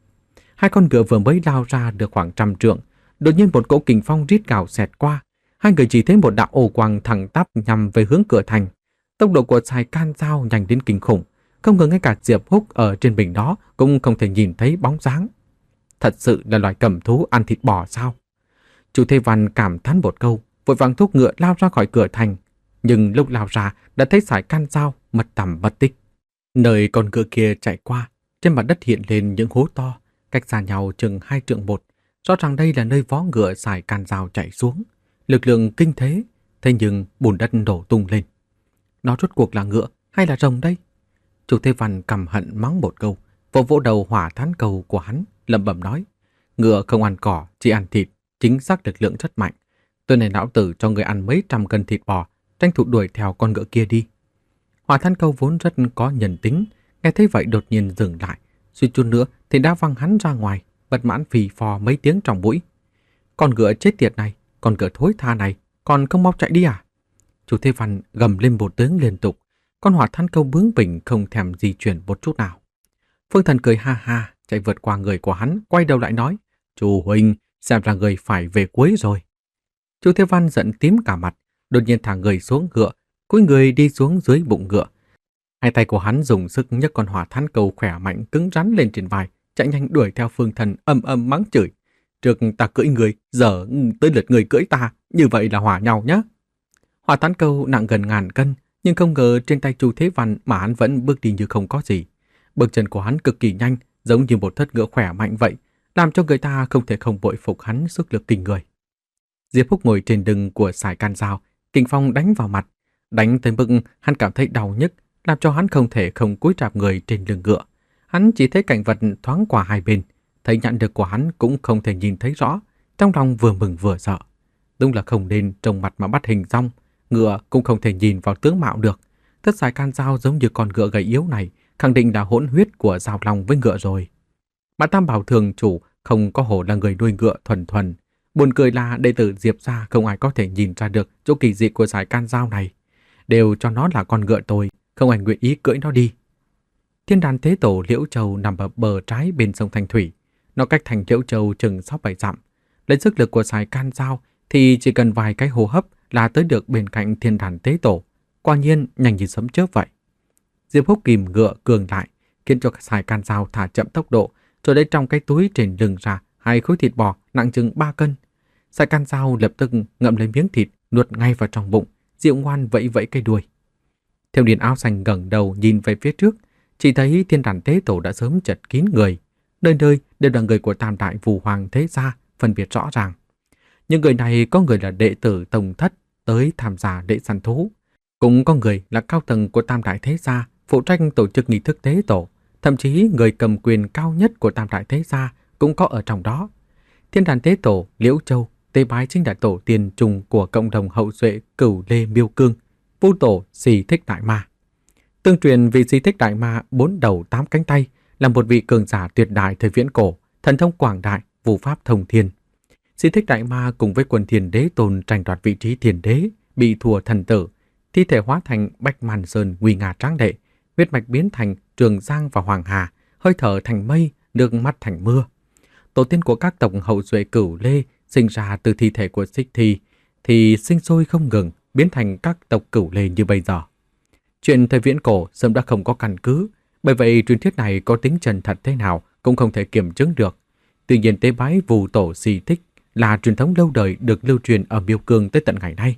Hai con ngựa vừa mới lao ra được khoảng trăm trượng, đột nhiên một cỗ kình phong rít gào xẹt qua. Hai người chỉ thấy một đạo ồ quang thẳng tắp nhằm về hướng cửa thành. Tốc độ của Sài Can Dao nhanh đến kinh khủng, không ngờ ngay cả Diệp Húc ở trên bình đó cũng không thể nhìn thấy bóng dáng. Thật sự là loài cầm thú ăn thịt bò sao? Chu Thế Văn cảm thán một câu, vội vàng thúc ngựa lao ra khỏi cửa thành. Nhưng lúc lao ra đã thấy Sài Can Dao mất tầm mất tích. Nơi con ngựa kia chạy qua, trên mặt đất hiện lên những hố to, cách xa nhau chừng hai trượng một. Rõ ràng đây là nơi vó ngựa Sài Can Dao chạy xuống. Lực lượng kinh thế, thế nhưng bùn đất đổ tung lên. Nó rốt cuộc là ngựa hay là rồng đây? Chu Thế Văn căm hận mắng một câu, vỗ vỗ đầu hỏa thán cầu của hắn, lẩm bẩm nói: ngựa không ăn cỏ, chỉ ăn thịt, chính xác lực lượng rất mạnh. Tôi này lão tử cho người ăn mấy trăm cân thịt bò, tranh thủ đuổi theo con ngựa kia đi. Hỏa thán cầu vốn rất có nhân tính, nghe thấy vậy đột nhiên dừng lại, suýt chút nữa thì đã văng hắn ra ngoài, bất mãn phì phò mấy tiếng trong mũi. Con ngựa chết tiệt này, con ngựa thối tha này, còn không mau chạy đi à? Chu Thế Văn gầm lên một tiếng liên tục, con hỏa than câu bướng bỉnh không thèm di chuyển một chút nào. Phương Thần cười ha ha, chạy vượt qua người của hắn, quay đầu lại nói: Chu huynh, xem ra người phải về cuối rồi. Chu Thế Văn giận tím cả mặt, đột nhiên thả người xuống ngựa, cúi người đi xuống dưới bụng ngựa. Hai tay của hắn dùng sức nhấc con hỏa than cầu khỏe mạnh cứng rắn lên trên vai, chạy nhanh đuổi theo Phương Thần, âm âm mắng chửi: trước ta cưỡi người, giờ tới lượt người cưỡi ta, như vậy là hòa nhau nhé. Hỏa tán câu nặng gần ngàn cân, nhưng không ngờ trên tay Chu Thế Văn mà hắn vẫn bước đi như không có gì. Bước chân của hắn cực kỳ nhanh, giống như một thất ngựa khỏe mạnh vậy, làm cho người ta không thể không bội phục hắn sức lực kinh người. Diệp Húc ngồi trên lưng của Sài Can Dao, kình phong đánh vào mặt, đánh tới mức hắn cảm thấy đau nhức, làm cho hắn không thể không cúi rạp người trên lưng ngựa. Hắn chỉ thấy cảnh vật thoáng qua hai bên, thấy nhãn lực của hắn cũng không thể nhìn thấy rõ, trong lòng vừa mừng vừa sợ. Đúng là không nên trông mặt mà bắt hình dong, ngựa cũng không thể nhìn vào tướng mạo được. Thất Sài Can Dao giống như con ngựa gầy yếu này, khẳng định là hỗn huyết của Dao Long với ngựa rồi. Mà Tam Bảo thường chủ không có hổ là người nuôi ngựa thuần thuần. Buồn cười là đệ tử Diệp gia không ai có thể nhìn ra được chỗ kỳ dị của Sài Can Dao này. Đều cho nó là con ngựa tôi, không ai nguyện ý cưỡi nó đi. Thiên đàn tế tổ Liễu Châu nằm ở bờ trái bên sông Thanh Thủy. Nó cách thành Liễu Châu chừng sáu bảy dặm. Lấy sức lực của Sài Can Dao thì chỉ cần vài cái hô hấp là tới được bên cạnh thiên đàn tế tổ. Quả nhiên nhanh như sấm chớp vậy. Diệp Húc kìm ngựa cường lại, khiến cho Sài Can Dao thả chậm tốc độ, rồi lấy trong cái túi trên lưng ra hai khối thịt bò nặng chừng ba cân. Sài Can Dao lập tức ngậm lấy miếng thịt, nuốt ngay vào trong bụng, dịu ngoan vẫy vẫy cây đuôi. Thiếu niên áo xanh ngẩng đầu nhìn về phía trước, chỉ thấy thiên đàn tế tổ đã sớm chật kín người, nơi nơi đều là người của Tam Đại Phù Hoàng thế gia, phân biệt rõ ràng. Những người này có người là đệ tử tông thất tới tham gia lễ săn thú, cũng có người là cao tầng của Tam Đại thế gia phụ trách tổ chức nghi thức tế tổ, thậm chí người cầm quyền cao nhất của Tam Đại thế gia cũng có ở trong đó. Thiên đàn tế tổ Liễu Châu tế bái chính là tổ tiên trùng của cộng đồng hậu duệ Cửu Lê Miêu Cương, vu tổ Xì Thích Đại Ma. Tương truyền vì Xì Thích Đại Ma bốn đầu tám cánh tay, là một vị cường giả tuyệt đại thời viễn cổ, thần thông quảng đại, vũ pháp thông thiên. Xì Thích Đại Ma cùng với quần Thiền Đế Tôn tranh đoạt vị trí Thiền Đế, bị thua thần tử, thi thể hóa thành Bạch Màn Sơn nguy nga tráng lệ, huyết mạch biến thành Trường Giang và Hoàng Hà, hơi thở thành mây, nước mắt thành mưa. Tổ tiên của các tộc hậu duệ Cửu Lê sinh ra từ thi thể của Xích Thi thì sinh sôi không ngừng, biến thành các tộc Cửu Lê như bây giờ. Chuyện thời viễn cổ sớm đã không có căn cứ, bởi vậy truyền thuyết này có tính chân thật thế nào cũng không thể kiểm chứng được. Tuy nhiên tế bái Vu tổ Xì Thích là truyền thống lâu đời được lưu truyền ở Miêu Cương tới tận ngày nay.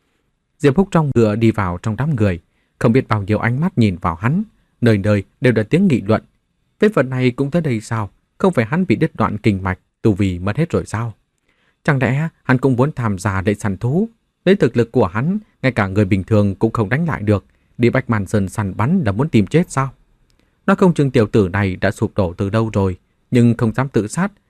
Diệp Húc trong ngựa đi vào trong đám người, không biết bao nhiêu ánh mắt nhìn vào hắn, nơi nơi đều là tiếng nghị luận. Vết vật này cũng tới đây sao? Không phải hắn bị đứt đoạn kinh mạch, tu vi mất hết rồi sao? Chẳng lẽ hắn cũng muốn tham gia lễ săn thú? Lấy thực lực của hắn, ngay cả người bình thường cũng không đánh lại được, đi Bạch Màn Sơn săn bắn là muốn tìm chết sao? Nói không chừng tiểu tử này đã sụp đổ từ đâu rồi, nhưng không dám tự sát,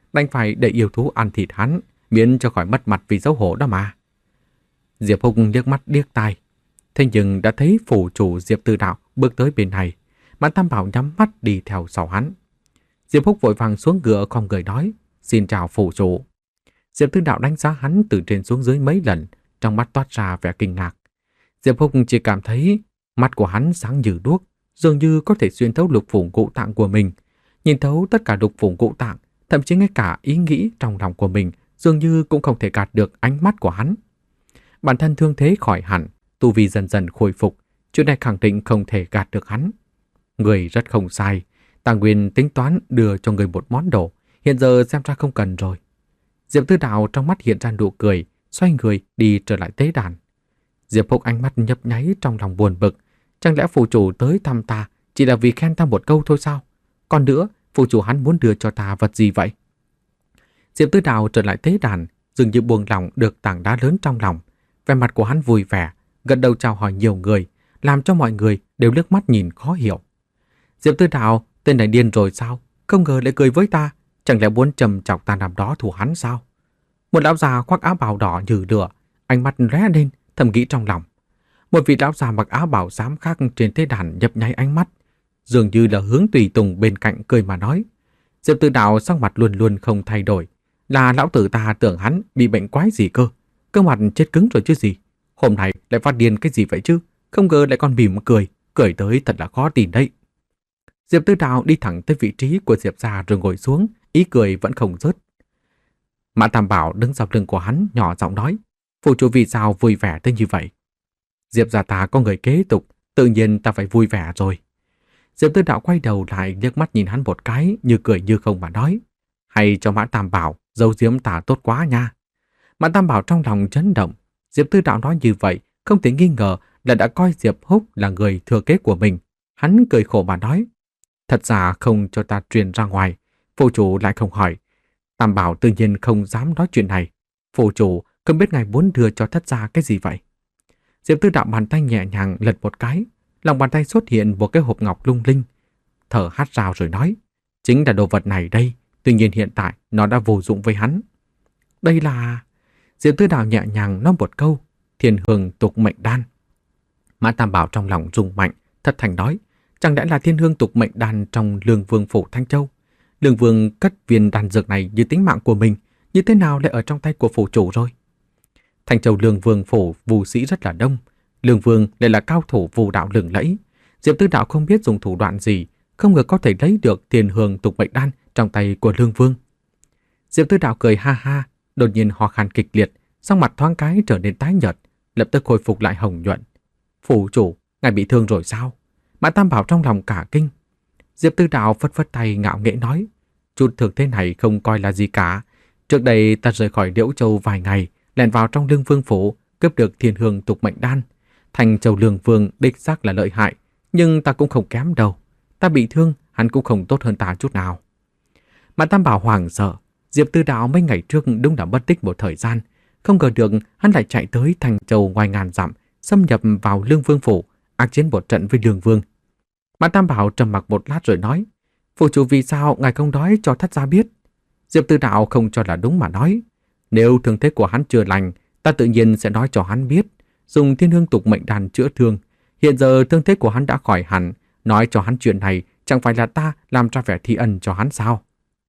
đành phải để yêu thú ăn thịt hắn, miễn cho khỏi mất mặt vì xấu hổ đó mà. Diệp Húc liếc mắt điếc tai, thế nhưng đã thấy phủ chủ Diệp Tư Đạo bước tới bên này, Mã Tam Bảo nhắm mắt đi theo sau hắn. Diệp Húc vội vàng xuống ngựa không người nói, xin chào phủ chủ. Diệp Tư Đạo đánh giá hắn từ trên xuống dưới mấy lần, trong mắt toát ra vẻ kinh ngạc. Diệp Húc chỉ cảm thấy mắt của hắn sáng như đuốc, dường như có thể xuyên thấu lục phủ ngũ tạng của mình, nhìn thấu tất cả lục phủ ngũ tạng, thậm chí ngay cả ý nghĩ trong lòng của mình dường như cũng không thể gạt được ánh mắt của hắn. Bản thân thương thế khỏi hẳn, tu vi dần dần khôi phục, chuyện này khẳng định không thể gạt được hắn. Người rất không sai, Tà Nguyên tính toán đưa cho người một món đồ, hiện giờ xem ra không cần rồi. Diệp Tư Đạo trong mắt hiện ra nụ cười, xoay người đi trở lại tế đàn. Diệp Húc ánh mắt nhấp nháy trong lòng buồn bực, chẳng lẽ phù chủ tới thăm ta chỉ là vì khen ta một câu thôi sao? Còn nữa, phù chủ hắn muốn đưa cho ta vật gì vậy? Diệp Tư Đạo trở lại tế đàn, dường như buông lòng được tảng đá lớn trong lòng. Vẻ mặt của hắn vui vẻ, gật đầu chào hỏi nhiều người, làm cho mọi người đều liếc mắt nhìn khó hiểu. Diệp Tư Đạo, tên này điên rồi sao? Không ngờ lại cười với ta, chẳng lẽ muốn trầm chọc ta làm đó thù hắn sao? Một lão già khoác áo bào đỏ như lửa, ánh mắt lóe lên, thầm nghĩ trong lòng. Một vị lão già mặc áo bào xám khác trên tế đàn nhấp nháy ánh mắt, dường như là hướng tùy tùng bên cạnh cười mà nói. Diệp Tư Đạo sắc mặt luôn luôn không thay đổi, là lão tử ta tưởng hắn bị bệnh quái gì cơ, cơ mặt chết cứng rồi chứ gì. Hôm nay lại phát điên cái gì vậy chứ, không ngờ lại còn mỉm cười, cười tới thật là khó tin đấy. Diệp Tư Đạo đi thẳng tới vị trí của Diệp gia rồi ngồi xuống, ý cười vẫn không rớt. Mã Tam Bảo đứng sau lưng của hắn nhỏ giọng nói, phù chủ vì sao vui vẻ tới như vậy? Diệp gia ta có người kế tục, tự nhiên ta phải vui vẻ rồi. Diệp Tư Đạo quay đầu lại liếc mắt nhìn hắn một cái, như cười như không mà nói, hay cho Mã Tam Bảo giấu giếm ta tốt quá nha. Mã Tam Bảo trong lòng chấn động, Diệp Tư Đạo nói như vậy không thể nghi ngờ là đã coi Diệp Húc là người thừa kế của mình. Hắn cười khổ mà nói, thật ra không cho ta truyền ra ngoài. Phù chủ lại không hỏi. Tam Bảo tự nhiên không dám nói chuyện này. Phù chủ không biết ngài muốn đưa cho thất gia cái gì vậy? Diệp Tư Đạo bàn tay nhẹ nhàng lật một cái, lòng bàn tay xuất hiện một cái hộp ngọc lung linh, thở hắt rào rồi nói, chính là đồ vật này đây, tuy nhiên hiện tại nó đã vô dụng với hắn. Đây là... Diệp Tư Đạo nhẹ nhàng nói một câu, thiên hương tục mệnh đan. Mã Tam Bảo trong lòng rung mạnh, thật thành nói, chẳng lẽ là thiên hương tục mệnh đan trong Lương Vương phủ Thanh Châu? Lương Vương cất viên đan dược này như tính mạng của mình, như thế nào lại ở trong tay của phủ chủ rồi? Thanh Châu Lương Vương phủ vù sĩ rất là đông, Lương Vương lại là cao thủ vù đạo lừng lẫy. Diệp Tư Đạo không biết dùng thủ đoạn gì, không ngờ có thể lấy được thiên hương tục mệnh đan trong tay của Lương Vương. Diệp Tư Đạo cười ha ha, đột nhiên ho khan kịch liệt, sắc mặt thoáng cái trở nên tái nhợt, lập tức khôi phục lại hồng nhuận. Phủ chủ, ngài bị thương rồi sao? Mã Tam Bảo trong lòng cả kinh. Diệp Tư Đạo phất phất tay ngạo nghễ nói, chút thương thế này không coi là gì cả. Trước đây ta rời khỏi Liễu Châu vài ngày, lẻn vào trong Lương Vương phủ, cướp được thiên hương tục mệnh đan. Thành Châu Lương Vương đích xác là lợi hại, nhưng ta cũng không kém đâu. Ta bị thương, hắn cũng không tốt hơn ta chút nào. Mã Tam Bảo hoảng sợ. Diệp Tư Đạo mấy ngày trước đúng là mất tích một thời gian, không ngờ được hắn lại chạy tới Thành Châu ngoài ngàn dặm, xâm nhập vào Lương Vương phủ, ác chiến một trận với Lương Vương. Mã Tam Bảo trầm mặc một lát rồi nói, phủ chủ vì sao ngài không nói cho thất gia biết? Diệp Tư Đạo không cho là đúng mà nói, nếu thương thế của hắn chưa lành, ta tự nhiên sẽ nói cho hắn biết, dùng thiên hương tục mệnh đan chữa thương. Hiện giờ thương thế của hắn đã khỏi hẳn, nói cho hắn chuyện này chẳng phải là ta làm ra vẻ thi ân cho hắn sao?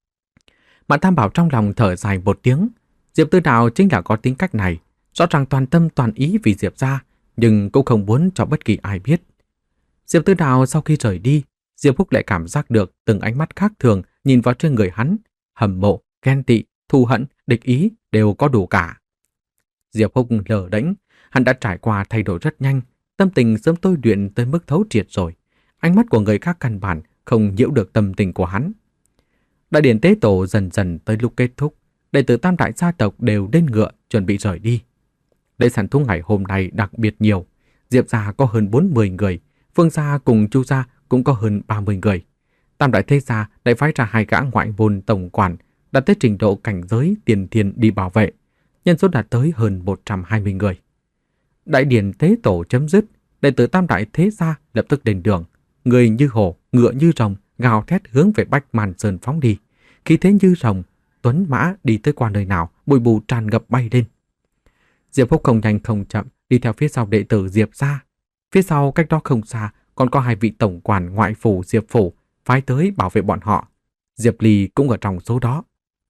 Mã Tam Bảo trong lòng thở dài một tiếng. Diệp Tư Đạo chính là có tính cách này, rõ ràng toàn tâm toàn ý vì Diệp gia, nhưng cũng không muốn cho bất kỳ ai biết. Diệp Tư Đạo sau khi rời đi, Diệp Húc lại cảm giác được từng ánh mắt khác thường nhìn vào trên người hắn, hâm mộ, ghen tị, thù hận, địch ý đều có đủ cả. Diệp Húc lờ đễnh, hắn đã trải qua thay đổi rất nhanh, tâm tình sớm tôi luyện tới mức thấu triệt rồi. Ánh mắt của người khác căn bản không nhiễu được tâm tình của hắn. Đại điển tế tổ dần dần tới lúc kết thúc, đệ tử tam đại gia tộc đều lên ngựa chuẩn bị rời đi. Lễ sản thú ngày hôm nay đặc biệt nhiều. Diệp gia có hơn bốn mươi người, Phương gia cùng Chu gia cũng có hơn ba mươi người. Tam đại thế gia lại phái ra hai gã ngoại môn tổng quản đạt tới trình độ cảnh giới tiền thiên đi bảo vệ, nhân số đạt tới hơn một trăm hai mươi người. Đại điển tế tổ chấm dứt, đệ tử tam đại thế gia lập tức lên đường, người như hổ, ngựa như rồng, gào thét hướng về Bách Man Sơn phóng đi. Khí thế như rồng, tuấn mã đi tới qua nơi nào, bụi mù tràn ngập bay lên. Diệp Húc không nhanh không chậm đi theo phía sau đệ tử Diệp gia. Phía sau cách đó không xa còn có hai vị tổng quản ngoại phủ Diệp phủ phái tới bảo vệ bọn họ. Diệp Ly cũng ở trong số đó.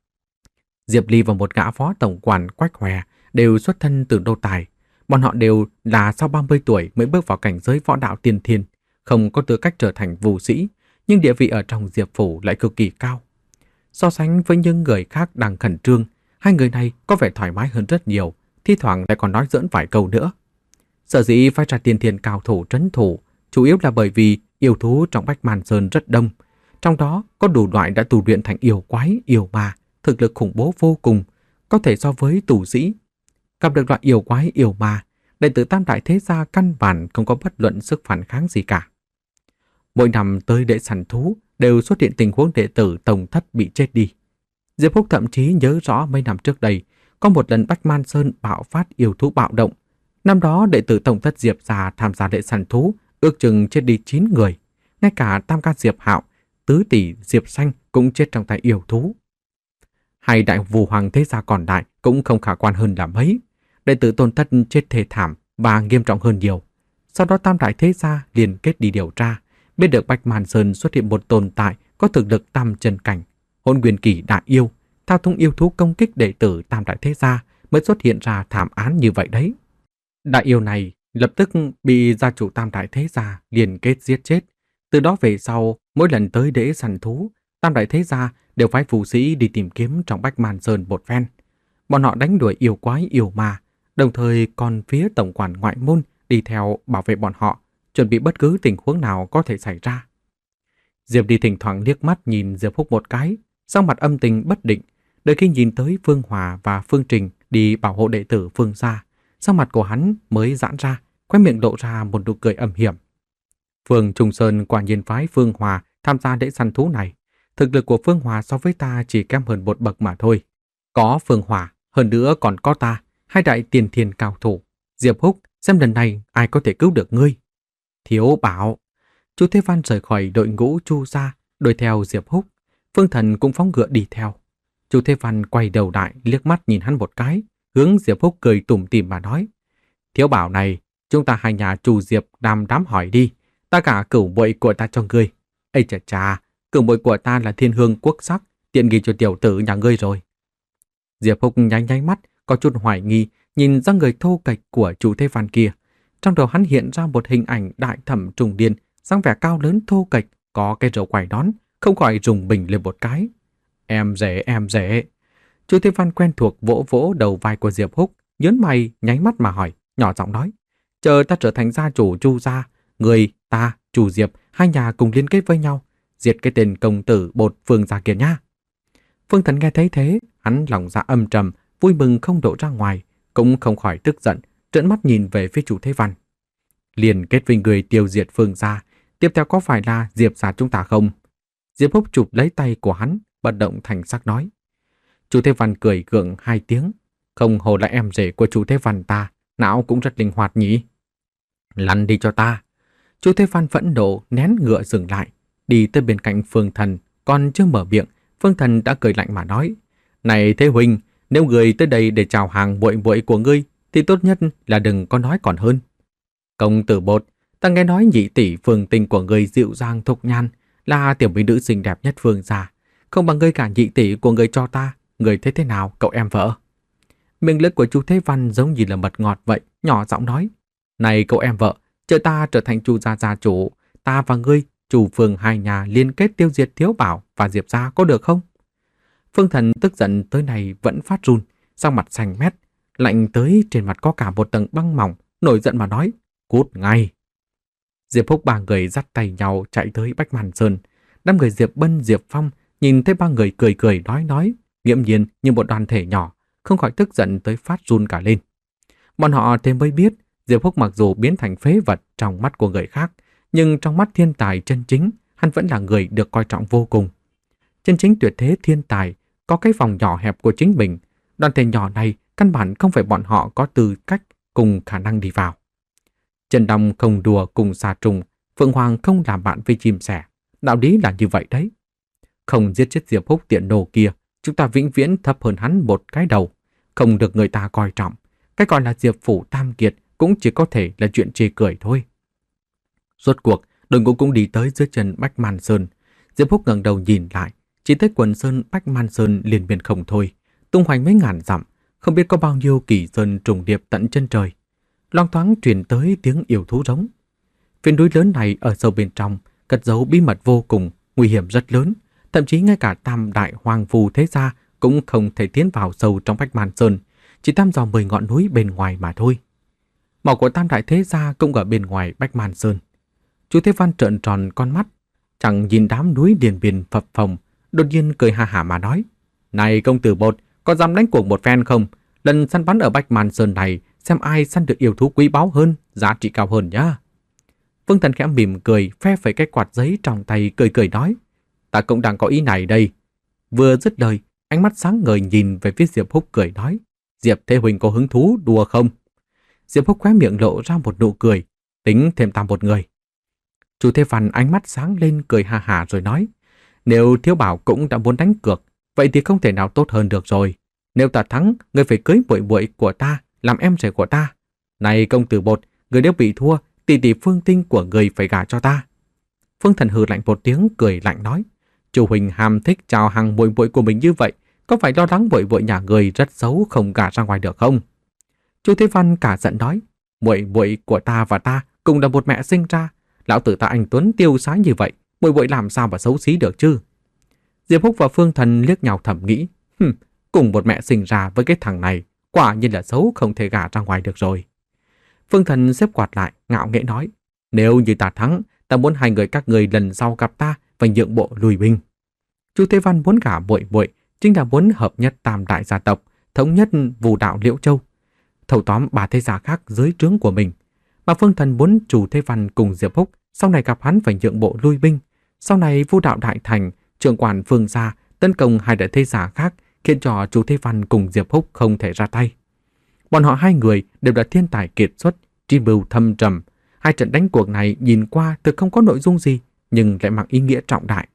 Diệp Ly và một gã phó tổng quản Quách Hòe đều xuất thân từ đô tài. Bọn họ đều là sau ba mươi tuổi mới bước vào cảnh giới võ đạo tiên thiên, không có tư cách trở thành vũ sĩ, nhưng địa vị ở trong Diệp phủ lại cực kỳ cao. So sánh với những người khác đang khẩn trương, hai người này có vẻ thoải mái hơn rất nhiều, thi thoảng lại còn nói giỡn vài câu nữa. Sở dĩ phải ra tiên thiên cao thủ trấn thủ, chủ yếu là bởi vì yêu thú trong Bách Man Sơn rất đông, trong đó có đủ loại đã tu luyện thành yêu quái, yêu ma, thực lực khủng bố vô cùng, có thể so với tù sĩ. Gặp được loại yêu quái, yêu ma, đệ tử Tam Đại Thế Gia căn bản không có bất luận sức phản kháng gì cả. Mỗi năm tới lễ săn thú đều xuất hiện tình huống đệ tử Tổng Thất bị chết đi. Diệp Húc thậm chí nhớ rõ mấy năm trước đây, có một lần Bách Man Sơn bạo phát yêu thú bạo động. Năm đó đệ tử Tổng Thất Diệp gia tham gia lễ săn thú, ước chừng chết đi chín người. Ngay cả Tam Ca Diệp Hạo, Tứ Tỷ Diệp Xanh cũng chết trong tay yêu thú. Hai đại vù hoàng thế gia còn lại cũng không khả quan hơn là mấy. Đệ tử Tôn Thất chết thê thảm và nghiêm trọng hơn nhiều. Sau đó Tam Đại Thế Gia liên kết đi điều tra, biết được Bách Man Sơn xuất hiện một tồn tại có thực lực tam chân cảnh, Hỗn Nguyên Kỳ đại yêu, thao túng yêu thú công kích đệ tử Tam Đại Thế Gia, mới xuất hiện ra thảm án như vậy đấy. Đại yêu này lập tức bị gia chủ Tam Đại Thế Gia liên kết giết chết. Từ đó về sau, mỗi lần tới lễ săn thú, Tam Đại Thế Gia đều phái phù sĩ đi tìm kiếm trong Bách Man Sơn một phen. Bọn họ đánh đuổi yêu quái yêu ma, đồng thời còn phía tổng quản ngoại môn đi theo bảo vệ bọn họ, chuẩn bị bất cứ tình huống nào có thể xảy ra. Diệp đi thỉnh thoảng liếc mắt nhìn Diệp Húc một cái, sau mặt âm tình bất định, đợi khi nhìn tới Phương Hòa và Phương Trình đi bảo hộ đệ tử Phương gia, sau mặt của hắn mới giãn ra, khóe miệng lộ ra một nụ cười âm hiểm. Phương Trung Sơn quả nhiên phái Phương Hòa tham gia lễ săn thú này. Thực lực của Phương Hòa so với ta chỉ kém hơn một bậc mà thôi. Có Phương Hòa, hơn nữa còn có ta, hai đại tiền thiên cao thủ. Diệp Húc, xem lần này ai có thể cứu được ngươi. Thiếu bảo. Chu Thế Văn rời khỏi đội ngũ Chu gia, đuổi theo Diệp Húc. Phương Thần cũng phóng ngựa đi theo. Chu Thế Văn quay đầu lại liếc mắt nhìn hắn một cái, hướng Diệp Húc cười tủm tỉm mà nói: Thiếu bảo này, chúng ta hai nhà Chu Diệp đàm đám hỏi đi, ta cả cửu muội của ta cho ngươi. Ây chà chà, cửu muội của ta là thiên hương quốc sắc, tiện nghi cho tiểu tử nhà ngươi rồi. Diệp Húc nháy nháy mắt, có chút hoài nghi, nhìn ra người thô kệch của Chu Thế Văn kia. Trong đầu hắn hiện ra một hình ảnh đại thẩm trùng điên, dáng vẻ cao lớn thô kệch, có cái râu quai nón, không khỏi rùng mình lên một cái. Em rể, em rể. Chu Thế Văn quen thuộc vỗ vỗ đầu vai của Diệp Húc, nhớn mày, nháy mắt mà hỏi, nhỏ giọng nói: chờ ta trở thành gia chủ Chu gia, người, ta, Chu Diệp, hai nhà cùng liên kết với nhau, diệt cái tên công tử bột Phương gia kia nha. Phương Thần nghe thấy thế, hắn lòng dạ âm trầm, vui mừng không đổ ra ngoài, cũng không khỏi tức giận, trợn mắt nhìn về phía Chu Thế Văn. Liên kết với người tiêu diệt Phương gia, tiếp theo có phải là Diệp gia chúng ta không? Diệp Húc chụp lấy tay của hắn, bất động thành sắc nói. Chu Thế Văn cười gượng hai tiếng, không hồ là em rể của Chu Thế Văn ta, não cũng rất linh hoạt nhỉ. Lăn đi cho ta. Chu Thế Văn phẫn nộ nén ngựa dừng lại, đi tới bên cạnh Phương Thần, còn chưa mở miệng, Phương Thần đã cười lạnh mà nói: Này Thế huynh, nếu người tới đây để chào hàng muội muội của ngươi, thì tốt nhất là đừng có nói còn hơn. Công tử bột, ta nghe nói nhị tỷ Phương Tình của ngươi dịu dàng thục nhan, là tiểu mỹ nữ xinh đẹp nhất Phương gia, không bằng ngươi cả nhị tỷ của ngươi cho ta, ngươi thấy thế nào cậu em vợ? Miệng lưỡi của Chu Thế Văn giống như là mật ngọt vậy, nhỏ giọng nói: Này cậu em vợ, chờ ta trở thành Chu gia gia chủ, ta và ngươi, Chu Phương hai nhà liên kết tiêu diệt Thiếu Bảo và Diệp gia có được không? Phương Thần tức giận tới này vẫn phát run, sắc mặt xanh mét, lạnh tới trên mặt có cả một tầng băng mỏng, nổi giận mà nói: Cút ngay! Diệp Húc ba người dắt tay nhau chạy tới Bách Man Sơn. Đám người Diệp Bân, Diệp Phong nhìn thấy ba người cười cười nói nói, nghiễm nhiên như một đoàn thể nhỏ, không khỏi tức giận tới phát run cả lên. Bọn họ thế mới biết, Diệp Húc mặc dù biến thành phế vật trong mắt của người khác, nhưng trong mắt thiên tài chân chính, hắn vẫn là người được coi trọng vô cùng. Chân chính tuyệt thế thiên tài, có cái vòng nhỏ hẹp của chính mình, đoàn thể nhỏ này căn bản không phải bọn họ có tư cách cùng khả năng đi vào. Trần Đông không đùa cùng xà trùng, Phượng Hoàng không làm bạn với chim sẻ, đạo lý là như vậy đấy. Không giết chết Diệp Húc tiện đồ kia, Chúng ta vĩnh viễn thấp hơn hắn một cái đầu, không được người ta coi trọng. Cái gọi là Diệp phủ tam kiệt cũng chỉ có thể là chuyện chê cười thôi. Rốt cuộc, đội ngũ cũng đi tới dưới chân Bách Man Sơn. Diệp Húc ngẩng đầu nhìn lại, chỉ thấy quần sơn Bách Man Sơn liền miên không thôi, tung hoành mấy ngàn dặm, không biết có bao nhiêu kỳ sơn trùng điệp tận chân trời. Loang thoáng truyền tới tiếng yêu thú rống. Phiến núi lớn này ở sâu bên trong, cất giấu bí mật vô cùng, nguy hiểm rất lớn, thậm chí ngay cả tam đại hoàng phù thế gia cũng không thể tiến vào sâu trong Bách Man Sơn, chỉ thăm dò mười ngọn núi bên ngoài mà thôi. Mỏ của tam đại thế gia cũng ở bên ngoài Bách Man Sơn. Chu Thế Văn trợn tròn con mắt, chẳng nhìn đám núi điền biển phập phồng, đột nhiên cười ha hả mà nói: "Này công tử Bột, có dám đánh cuộc một phen không? Lần săn bắn ở Bách Man Sơn này, xem ai săn được yêu thú quý báu hơn, giá trị cao hơn nhá." Vương Thần khẽ mỉm cười, phe phẩy cái quạt giấy trong tay, cười cười nói: "Ta cũng đang có ý này đây." Vừa dứt lời, ánh mắt sáng ngời nhìn về phía Diệp Húc cười nói: "Diệp Thế huynh có hứng thú đùa không?" Diệp Húc khóe miệng lộ ra một nụ cười: "Tính thêm ta một người." Chu Thế Văn ánh mắt sáng lên cười ha hả rồi nói: "Nếu Thiếu Bảo cũng đã muốn đánh cược, vậy thì không thể nào tốt hơn được rồi. Nếu ta thắng, ngươi phải cưới muội muội của ta, làm em rể của ta. Này công tử Bột, ngươi nếu bị thua, tỷ tỷ Phương Tinh của ngươi phải gả cho ta." Phương Thần hừ lạnh một tiếng cười lạnh nói: "Chủ huynh ham thích chào hàng muội muội của mình như vậy, có phải lo lắng muội muội nhà ngươi rất xấu không gả ra ngoài được không?" Chu Thế Văn cả giận nói: "Muội muội của ta và ta cùng là một mẹ sinh ra, lão tử ta anh tuấn tiêu sái như vậy, muội muội làm sao mà xấu xí được chứ?" Diệp Húc và Phương Thần liếc nhau thầm nghĩ: Hừm, cùng một mẹ sinh ra với cái thằng này, quả nhiên là xấu không thể gả ra ngoài được rồi. Phương Thần xếp quạt lại, ngạo nghễ nói: "Nếu như ta thắng, ta muốn hai người các người lần sau gặp ta phải nhượng bộ lùi binh." Chu Thế Văn muốn gả muội muội chính là muốn hợp nhất tam đại gia tộc, thống nhất Vũ đạo Liễu Châu, thâu tóm ba thế gia khác dưới trướng của mình. Mà Phương Thần muốn Chu Thế Văn cùng Diệp Húc sau này gặp hắn phải nhượng bộ lui binh, sau này Vũ đạo đại thành, trưởng quản Phương gia tấn công hai đại thế gia khác, khiến cho Chu Thế Văn cùng Diệp Húc không thể ra tay. Bọn họ hai người đều là thiên tài kiệt xuất, trí mưu thâm trầm. Hai trận đánh cuộc này nhìn qua thực không có nội dung gì, nhưng lại mang ý nghĩa trọng đại.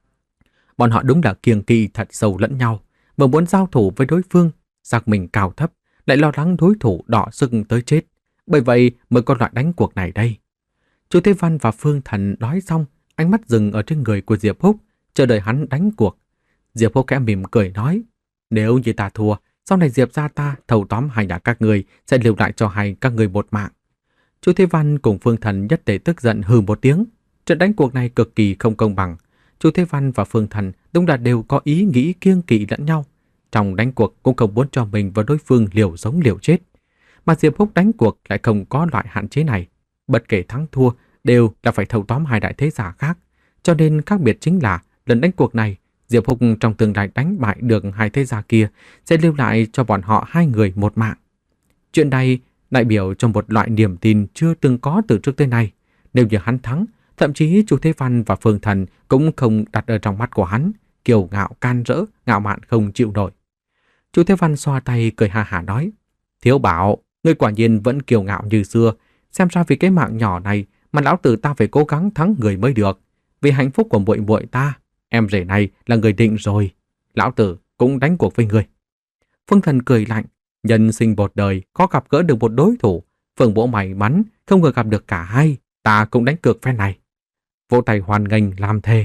Bọn họ đúng là kiêng kỵ thật sâu lẫn nhau, vừa muốn giao thủ với đối phương, giác mình cao thấp, lại lo lắng đối thủ đỏ sức tới chết. Bởi vậy mới có loại đánh cuộc này đây. Chu Thế Văn và Phương Thần nói xong, ánh mắt dừng ở trên người của Diệp Húc, chờ đợi hắn đánh cuộc. Diệp Húc khẽ mỉm cười nói: "Nếu như ta thua, sau này Diệp gia ta thâu tóm hai nhà các người, sẽ lưu lại cho hai các người một mạng." Chu Thế Văn cùng Phương Thần nhất tề tức giận hừ một tiếng. Trận đánh cuộc này cực kỳ không công bằng. Chu Thế Văn và Phương Thần đúng là đều có ý nghĩ kiêng kỵ lẫn nhau. Trong đánh cuộc cũng không muốn cho mình và đối phương liều sống liều chết. Mà Diệp Húc đánh cuộc lại không có loại hạn chế này. Bất kể thắng thua đều là phải thâu tóm hai đại thế giả khác. Cho nên khác biệt chính là lần đánh cuộc này, Diệp Húc trong tương lai đánh bại được hai thế gia kia sẽ lưu lại cho bọn họ hai người một mạng. Chuyện này đại biểu cho một loại niềm tin chưa từng có từ trước tới nay. Nếu như hắn thắng, thậm chí Chu Thế Văn và Phương Thần cũng không đặt ở trong mắt của hắn, kiêu ngạo can rỡ, ngạo mạn không chịu nổi. Chu Thế Văn xoa tay cười ha hả nói: "Thiếu Bảo, ngươi quả nhiên vẫn kiêu ngạo như xưa, xem ra vì cái mạng nhỏ này mà lão tử ta phải cố gắng thắng người mới được. Vì hạnh phúc của muội muội ta, em rể này là người định rồi, lão tử cũng đánh cuộc với ngươi." Phương Thần cười lạnh: "Nhân sinh một đời khó gặp gỡ được một đối thủ, Phương Bỗ may mắn không ngờ gặp được cả hai, ta cũng đánh cược phen này." Vỗ tay hoan nghênh làm thề.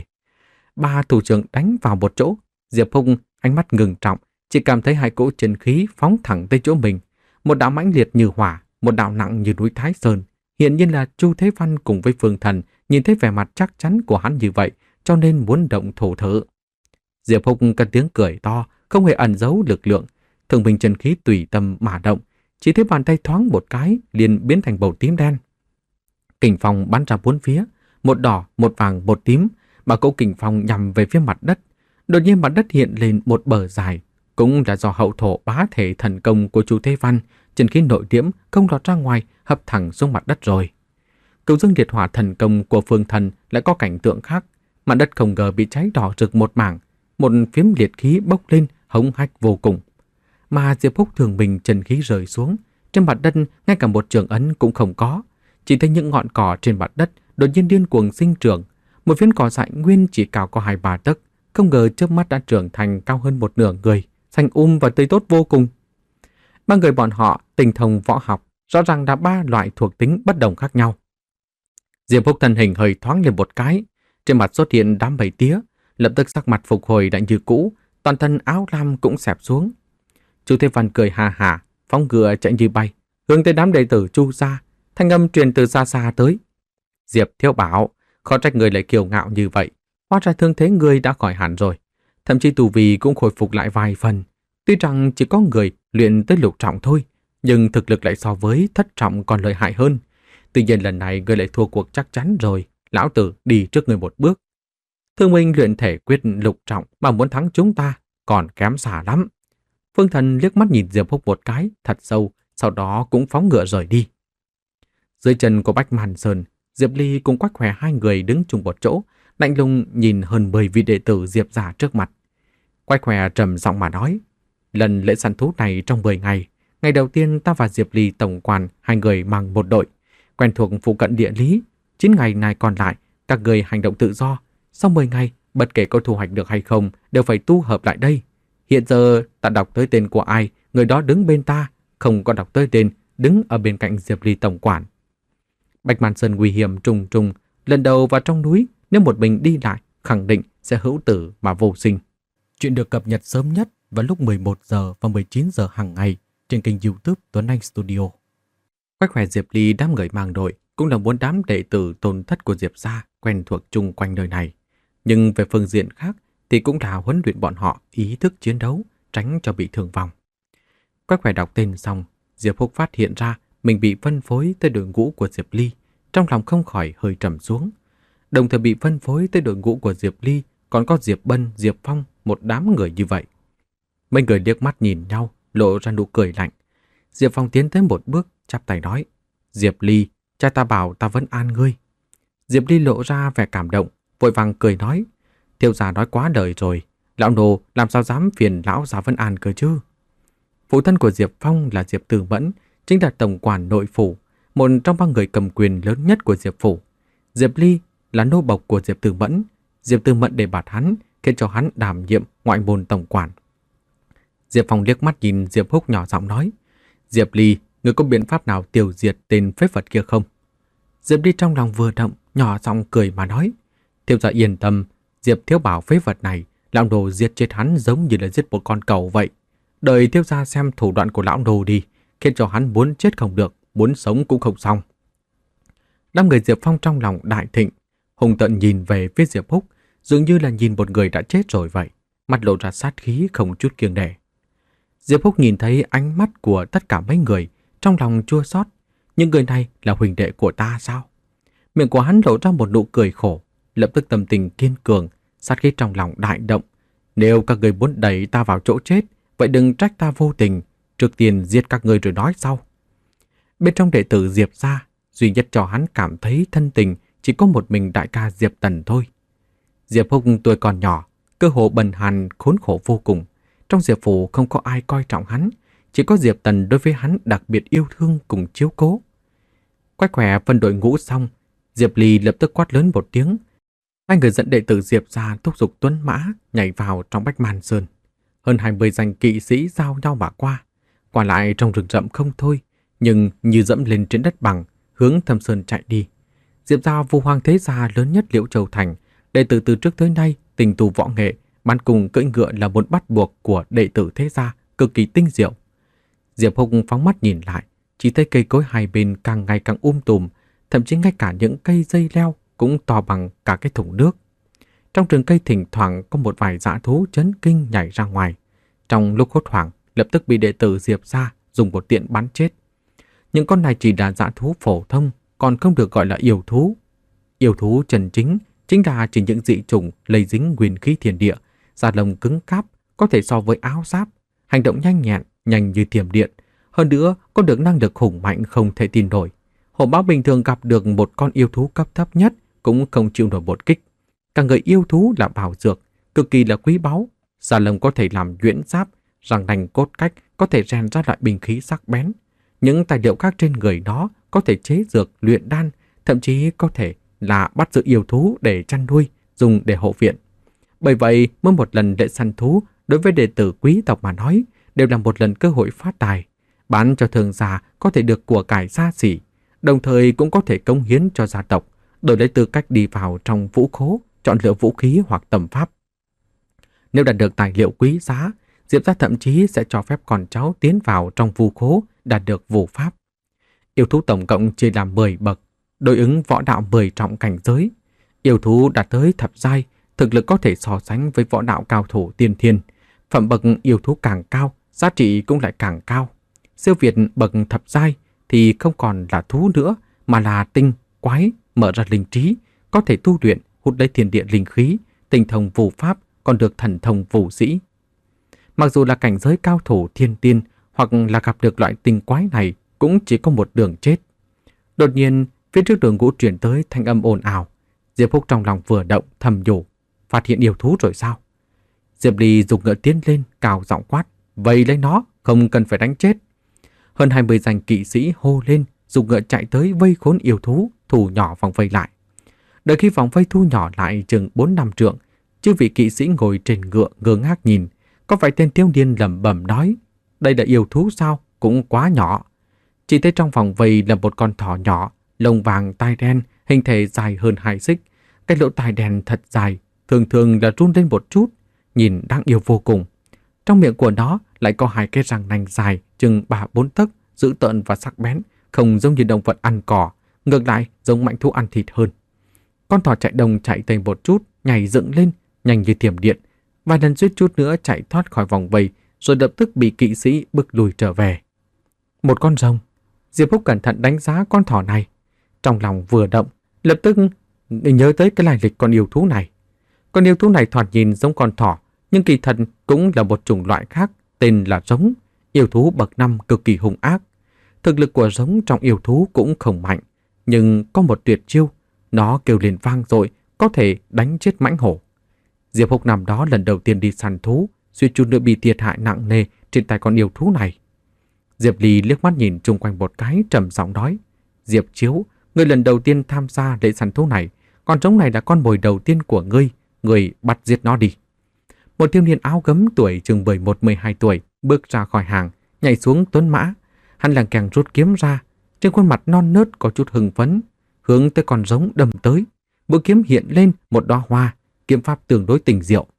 Ba thủ trưởng đánh vào một chỗ. Diệp Húc ánh mắt ngừng trọng, chỉ cảm thấy hai cỗ chân khí phóng thẳng tới chỗ mình, một đạo mãnh liệt như hỏa, một đạo nặng như núi Thái Sơn. Hiện nhiên là Chu Thế Văn cùng với Phương Thần nhìn thấy vẻ mặt chắc chắn của hắn như vậy, cho nên muốn động thủ thử. Diệp Húc cất tiếng cười to, không hề ẩn giấu lực lượng, thường bình chân khí tùy tâm mà động, chỉ thấy bàn tay thoáng một cái liền biến thành bầu tím đen. Kình phong bắn ra bốn phía, một đỏ, một vàng, một tím, mà cỗ kình phong nhằm về phía mặt đất. Đột nhiên mặt đất hiện lên một bờ dài, cũng là do hậu thổ bá thể thần công của Chu Thế Văn, chân khí nội liễm không lọt ra ngoài, hấp thẳng xuống mặt đất rồi. Cửu Dương Liệt Hỏa thần công của Phương Thần lại có cảnh tượng khác, mặt đất không ngờ bị cháy đỏ rực một mảng, một phiếm liệt khí bốc lên hống hách vô cùng. Mà Diệp Húc thường bình chân khí rơi xuống, trên mặt đất ngay cả một trường ấn cũng không có, chỉ thấy những ngọn cỏ trên mặt đất đột nhiên điên cuồng sinh trưởng. Một phiến cỏ dại nguyên chỉ cao có hai ba tấc, không ngờ chớp mắt đã trưởng thành cao hơn một nửa người, xanh um và tươi tốt vô cùng. Ba người bọn họ tinh thông võ học, rõ ràng là ba loại thuộc tính bất đồng khác nhau. Diệp Húc thân hình hơi thoáng lên một cái, trên mặt xuất hiện đám mây tía, lập tức sắc mặt phục hồi lại như cũ, toàn thân áo lam cũng xẹp xuống. Chu Thế Văn cười hà hà, phóng ngựa chạy như bay, hướng tới đám đệ tử Chu gia, thanh âm truyền từ xa xa tới. Diệp Thiếu Bảo, khó trách người lại kiêu ngạo như vậy, hóa ra thương thế người đã khỏi hẳn rồi, thậm chí tu vi cũng khôi phục lại vài phần. Tuy rằng chỉ có người luyện tới lục trọng thôi, nhưng thực lực lại so với thất trọng còn lợi hại hơn. Tuy nhiên lần này người lại thua cuộc chắc chắn rồi, lão tử đi trước người một bước. Thương Minh luyện thể quyết lục trọng mà muốn thắng chúng ta còn kém xa lắm. Phương Thần liếc mắt nhìn Diệp Húc một cái thật sâu, sau đó cũng phóng ngựa rời đi. Dưới chân của Bách Màn Sơn, Diệp Ly cùng Quách Khỏe hai người đứng chung một chỗ, lạnh lùng nhìn hơn mười vị đệ tử Diệp gia trước mặt. Quách Khỏe trầm giọng mà nói, lần lễ săn thú này trong mười ngày, ngày đầu tiên ta và Diệp Ly tổng quản hai người mang một đội, quen thuộc phụ cận địa lý. chín ngày này còn lại, các người hành động tự do. Sau mười ngày, bất kể có thu hoạch được hay không, đều phải tu hợp lại đây. Hiện giờ ta đọc tới tên của ai, người đó đứng bên ta, không có đọc tới tên, đứng ở bên cạnh Diệp Ly tổng quản. Bạch Màn Sơn nguy hiểm trùng trùng, lần đầu vào trong núi, nếu một mình đi lại, khẳng định sẽ hữu tử mà vô sinh. Chuyện được cập nhật sớm nhất vào lúc mười một giờ và mười chín giờ hàng ngày trên kênh YouTube Tuấn Anh Studio. Quách Khỏe Diệp Ly đám người mang đội cũng là muốn đám đệ tử tôn thất của Diệp gia quen thuộc chung quanh nơi này. Nhưng về phương diện khác thì cũng là huấn luyện bọn họ ý thức chiến đấu, tránh cho bị thương vong. Quách Khỏe đọc tên xong, Diệp Húc phát hiện ra mình bị phân phối tới đội ngũ của Diệp Ly, trong lòng không khỏi hơi trầm xuống. Đồng thời bị phân phối tới đội ngũ của Diệp Ly còn có Diệp Bân, Diệp Phong, một đám người như vậy. Mấy người liếc mắt nhìn nhau, lộ ra nụ cười lạnh. Diệp Phong tiến tới một bước, chắp tay nói, Diệp Ly, cha ta bảo ta vẫn an ngươi. Diệp Ly lộ ra vẻ cảm động, vội vàng cười nói, thiếu gia nói quá lời rồi, lão nô làm sao dám phiền lão già Vân An cơ chứ. Phụ thân của Diệp Phong là Diệp Tử Mẫn, chính là tổng quản nội phủ, một trong ba người cầm quyền lớn nhất của Diệp phủ. Diệp Ly là nô bộc của Diệp Tử Mẫn, Diệp Tử Mẫn đề bạt hắn, khiến cho hắn đảm nhiệm ngoại môn tổng quản. Diệp Phong liếc mắt nhìn Diệp Húc nhỏ giọng nói, Diệp Ly, người có biện pháp nào tiêu diệt tên phế vật kia không? Diệp Ly trong lòng vừa động, nhỏ giọng cười mà nói, thiếu gia yên tâm, Diệp thiếu bảo phế vật này, lão đồ giết chết hắn giống như là giết một con cẩu vậy. Đợi thiếu gia xem thủ đoạn của lão đồ đi, khiến cho hắn muốn chết không được, muốn sống cũng không xong. Đám người Diệp Phong trong lòng đại thịnh, hùng tợn nhìn về phía Diệp Húc, dường như là nhìn một người đã chết rồi vậy, mặt lộ ra sát khí không chút kiêng nể. Diệp Húc nhìn thấy ánh mắt của tất cả mấy người, trong lòng chua xót. Những người này là huynh đệ của ta sao? Miệng của hắn lộ ra một nụ cười khổ, lập tức tâm tình kiên cường, sát khí trong lòng đại động. Nếu các người muốn đẩy ta vào chỗ chết, vậy đừng trách ta vô tình, trước tiên giết các người rồi nói sau. Bên trong đệ tử Diệp gia, duy nhất cho hắn cảm thấy thân tình chỉ có một mình đại ca Diệp Tần thôi. Diệp Húc tuổi còn nhỏ, cơ hồ bần hàn khốn khổ vô cùng. Trong Diệp phủ không có ai coi trọng hắn, chỉ có Diệp Tần đối với hắn đặc biệt yêu thương cùng chiếu cố. Quách Khỏe phân đội ngũ xong, Diệp Ly lập tức quát lớn một tiếng. Hai người dẫn đệ tử Diệp gia thúc giục tuấn mã nhảy vào trong Bách Màn Sơn. Hơn hai mươi danh kỵ sĩ giao nhau mà qua, qua lại trong rừng rậm không thôi, nhưng như dẫm lên trên đất bằng, hướng Thâm Sơn chạy đi. Diệp gia vu hoang thế gia lớn nhất Liễu Châu thành, đệ tử từ trước tới nay tình tu võ nghệ, bắn cùng cưỡi ngựa là một bắt buộc của đệ tử thế gia, cực kỳ tinh diệu. Diệp Húc phóng mắt nhìn lại, chỉ thấy cây cối hai bên càng ngày càng um tùm, thậm chí ngay cả những cây dây leo cũng to bằng cả cái thùng nước. Trong rừng cây thỉnh thoảng có một vài dã thú chấn kinh nhảy ra ngoài. Trong lúc hốt hoảng, lập tức bị đệ tử Diệp gia dùng một tiện bắn chết. Những con này chỉ là dã thú phổ thông, còn không được gọi là yêu thú. Yêu thú chân chính chính là chỉ những dị chủng lây dính nguyên khí thiên địa, da lông cứng cáp, có thể so với áo giáp, hành động nhanh nhẹn, nhanh như thiểm điện. Hơn nữa, có được năng lực hùng mạnh không thể tin nổi. Hổ báo bình thường gặp được một con yêu thú cấp thấp nhất cũng không chịu nổi một kích. Cả người yêu thú là bảo dược, cực kỳ là quý báu. Da lông có thể làm nhuyễn giáp, răng nanh cốt cách có thể rèn ra loại binh khí sắc bén. Những tài liệu khác trên người nó có thể chế dược, luyện đan, thậm chí có thể là bắt giữ yêu thú để chăn nuôi, dùng để hộ viện. Bởi vậy, mỗi một lần lễ săn thú đối với đệ tử quý tộc mà nói đều là một lần cơ hội phát tài, bán cho thương gia có thể được của cải xa xỉ, đồng thời cũng có thể cống hiến cho gia tộc, đổi lấy tư cách đi vào trong vũ khố, chọn lựa vũ khí hoặc tầm pháp. Nếu đạt được tài liệu quý giá, Diệp gia thậm chí sẽ cho phép con cháu tiến vào trong vũ khố đạt được vũ pháp. Yêu thú tổng cộng chia làm mười bậc, đối ứng võ đạo mười trọng cảnh giới. Yêu thú đạt tới thập giai, thực lực có thể so sánh với võ đạo cao thủ tiên thiên. Phẩm bậc yêu thú càng cao, giá trị cũng lại càng cao. Siêu việt bậc thập giai thì không còn là thú nữa, mà là tinh, quái, mở ra linh trí, có thể tu luyện, hút lấy thiên địa linh khí, tinh thông vũ pháp, còn được thần thông vũ sĩ. Mặc dù là cảnh giới cao thủ thiên tiên hoặc là gặp được loại tinh quái này, cũng chỉ có một đường chết. Đột nhiên, phía trước đường ngũ truyền tới thanh âm ồn ào. Diệp Húc trong lòng vừa động thầm nhủ, phát hiện yêu thú rồi sao? Diệp Ly dùng ngựa tiến lên, cào giọng quát, vây lấy nó, không cần phải đánh chết. Hơn hai mươi danh kỵ sĩ hô lên, dùng ngựa chạy tới vây khốn yêu thú, thu nhỏ vòng vây lại. Đợi khi vòng vây thu nhỏ lại chừng bốn năm trượng, chư vị kỵ sĩ ngồi trên ngựa ngơ ngác nhìn, có vài tên thiếu niên lẩm bẩm nói, đây là yêu thú sao, cũng quá nhỏ. Chỉ thấy trong vòng vây là một con thỏ nhỏ, lông vàng tai đen, hình thể dài hơn hai xích, cái lỗ tai đen thật dài, thường thường là run lên một chút, nhìn đáng yêu vô cùng. Trong miệng của nó lại có hai cái răng nanh dài, chừng ba bốn tấc, dữ tợn và sắc bén, không giống như động vật ăn cỏ, ngược lại giống mãnh thú ăn thịt hơn. Con thỏ chạy đồng chạy tới một chút, nhảy dựng lên, nhanh như thiểm điện, vài lần suýt chút nữa chạy thoát khỏi vòng vây, rồi lập tức bị kỵ sĩ bức lùi trở về. Một con rồng. Diệp Húc cẩn thận đánh giá con thỏ này, trong lòng vừa động, lập tức nhớ tới cái lai lịch con yêu thú này. Con yêu thú này thoạt nhìn giống con thỏ, nhưng kỳ thật cũng là một chủng loại khác, tên là rống, yêu thú bậc năm cực kỳ hung ác. Thực lực của rống trong yêu thú cũng không mạnh, nhưng có một tuyệt chiêu, nó kêu lên vang dội, có thể đánh chết mãnh hổ. Diệp Húc năm đó lần đầu tiên đi săn thú, suýt chút nữa bị thiệt hại nặng nề trên tay con yêu thú này. Diệp Ly liếc mắt nhìn chung quanh một cái, trầm giọng nói, Diệp Chiếu, ngươi lần đầu tiên tham gia lễ săn thú này, con trống này là con mồi đầu tiên của ngươi, ngươi bắt giết nó đi. Một thiếu niên áo gấm tuổi chừng mười một mười hai tuổi bước ra khỏi hàng, nhảy xuống tuấn mã. Hắn làng càng rút kiếm ra, trên khuôn mặt non nớt có chút hưng phấn, hướng tới con rống đâm tới. Mũi kiếm hiện lên một đóa hoa, kiếm pháp tương đối tình diệu.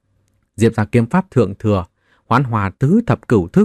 Diệp gia kiếm pháp thượng thừa, hoán hòa tứ thập cửu thức.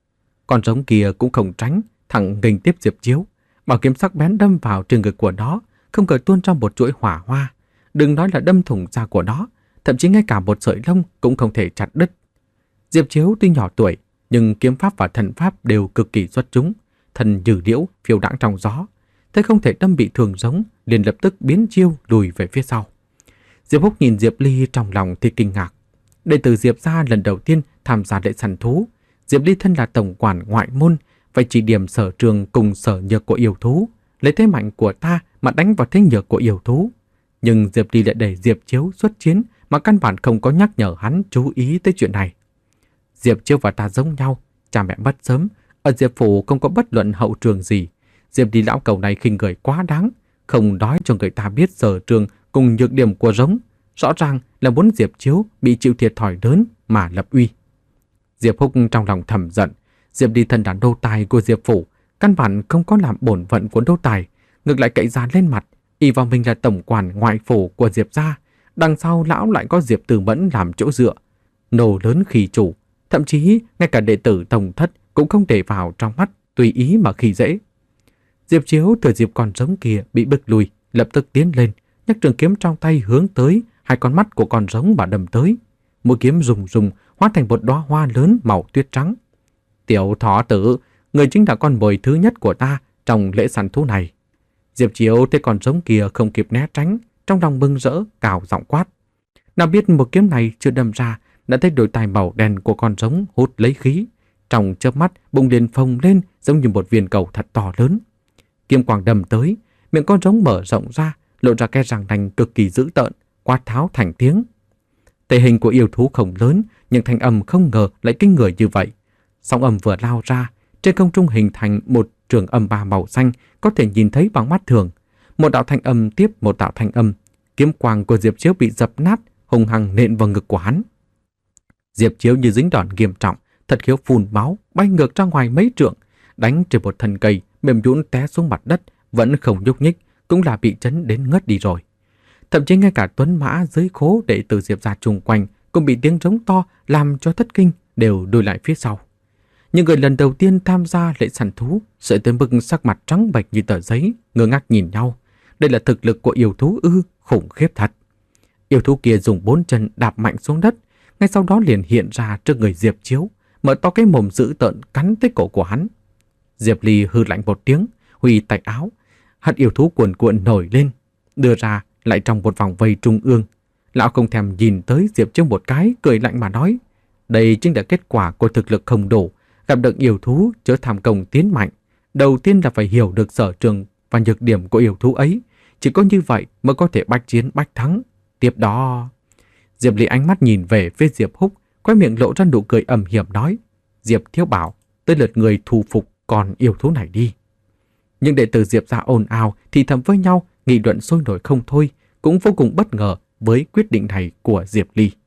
Con rống kia cũng không tránh, thẳng nghênh tiếp Diệp Chiếu. Bảo kiếm sắc bén đâm vào trên người của nó, không ngờ tuôn ra một chuỗi hỏa hoa. Đừng nói là đâm thủng da của nó, thậm chí ngay cả một sợi lông cũng không thể chặt đứt. Diệp Chiếu tuy nhỏ tuổi, nhưng kiếm pháp và thần pháp đều cực kỳ xuất chúng, thần như liễu phiêu đãng trong gió. Thấy không thể đâm bị thương rống, liền lập tức biến chiêu lùi về phía sau. Diệp Húc nhìn Diệp Ly trong lòng thì kinh ngạc. Đệ tử Diệp gia lần đầu tiên tham gia lễ săn thú, Diệp Ly thân là tổng quản ngoại môn, phải chỉ điểm sở trường cùng sở nhược của yêu thú, lấy thế mạnh của ta mà đánh vào thế nhược của yêu thú. Nhưng Diệp Ly lại để Diệp Chiếu xuất chiến mà căn bản không có nhắc nhở hắn chú ý tới chuyện này. Diệp Chiếu và ta giống nhau, cha mẹ mất sớm, ở Diệp phủ không có bất luận hậu trường gì. Diệp Ly lão cầu này khinh người quá đáng, không nói cho người ta biết sở trường cùng nhược điểm của rống, rõ ràng là muốn Diệp Chiếu bị chịu thiệt thòi lớn mà lập uy. Diệp Húc trong lòng thầm giận, Diệp Ly thân là đô tài của Diệp phủ, căn bản không có làm bổn phận của đô tài, ngược lại cậy ra lên mặt, y vào mình là tổng quản ngoại phủ của Diệp gia, đằng sau lão lại có Diệp Tử Mẫn làm chỗ dựa, nô lớn khi chủ, thậm chí ngay cả đệ tử tổng thất cũng không để vào trong mắt, tùy ý mà khi dễ. Diệp Chiếu thừa dịp con rống kia bị bức lùi, lập tức tiến lên, nhấc trường kiếm trong tay hướng tới hai con mắt của con rống mà đâm tới. Mũi kiếm rùng rùng hóa thành một đóa hoa lớn màu tuyết trắng. Tiểu thỏ tử, người chính là con mồi thứ nhất của ta trong lễ săn thú này. Diệp Chiếu thấy con rống kia không kịp né tránh, trong lòng mừng rỡ, cào giọng quát. Nào biết một kiếm này chưa đâm ra, đã thấy đôi tai màu đen của con rống hút lấy khí, trong chớp mắt bụng liền phồng lên giống như một viên cầu thật to lớn. Kiếm quang đâm tới, miệng con rống mở rộng ra, lộ ra cái răng nanh cực kỳ dữ tợn, quát tháo thành tiếng. Thể hình của yêu thú không lớn, nhưng thanh âm không ngờ lại kinh người như vậy. Sóng âm vừa lao ra, trên không trung hình thành một trường âm ba màu xanh, có thể nhìn thấy bằng mắt thường. Một đạo thanh âm tiếp một đạo thanh âm, kiếm quang của Diệp Chiếu bị dập nát, hung hăng nện vào ngực của hắn. Diệp Chiếu như dính đòn nghiêm trọng, thật khiếu phun máu, bay ngược ra ngoài mấy trượng, đánh trên một thân cây, mềm nhũn té xuống mặt đất, vẫn không nhúc nhích, cũng là bị chấn đến ngất đi rồi. Thậm chí ngay cả tuấn mã dưới khố đệ tử Diệp gia chung quanh cũng bị tiếng trống to làm cho thất kinh, đều lùi lại phía sau. Những người lần đầu tiên tham gia lễ săn thú sợ tới mức sắc mặt trắng bệch như tờ giấy, ngơ ngác nhìn nhau. Đây là thực lực của yêu thú ư, khủng khiếp thật. Yêu thú kia dùng bốn chân đạp mạnh xuống đất, ngay sau đó liền hiện ra trước người Diệp Chiếu, mở to cái mồm dữ tợn cắn tới cổ của hắn. Diệp Ly hừ lạnh một tiếng, huy tay áo, hạt yêu thú cuồn cuộn nổi lên, đưa ra lại trong một vòng vây trung ương. Lão không thèm nhìn tới Diệp Chiếu một cái, cười lạnh mà nói, đây chính là kết quả của thực lực không đủ, gặp được yêu thú chớ tham công tiến mạnh. Đầu tiên là phải hiểu được sở trường và nhược điểm của yêu thú ấy, chỉ có như vậy mới có thể bách chiến bách thắng. Tiếp đó, Diệp Ly ánh mắt nhìn về phía Diệp Húc, khóe miệng lộ ra nụ cười ầm hiểm nói, Diệp Thiếu Bảo, tới lượt người thu phục con yêu thú này đi. Nhưng đệ tử Diệp gia ồn ào thì thầm với nhau, nghị luận sôi nổi không thôi, cũng vô cùng bất ngờ với quyết định này của Diệp Ly.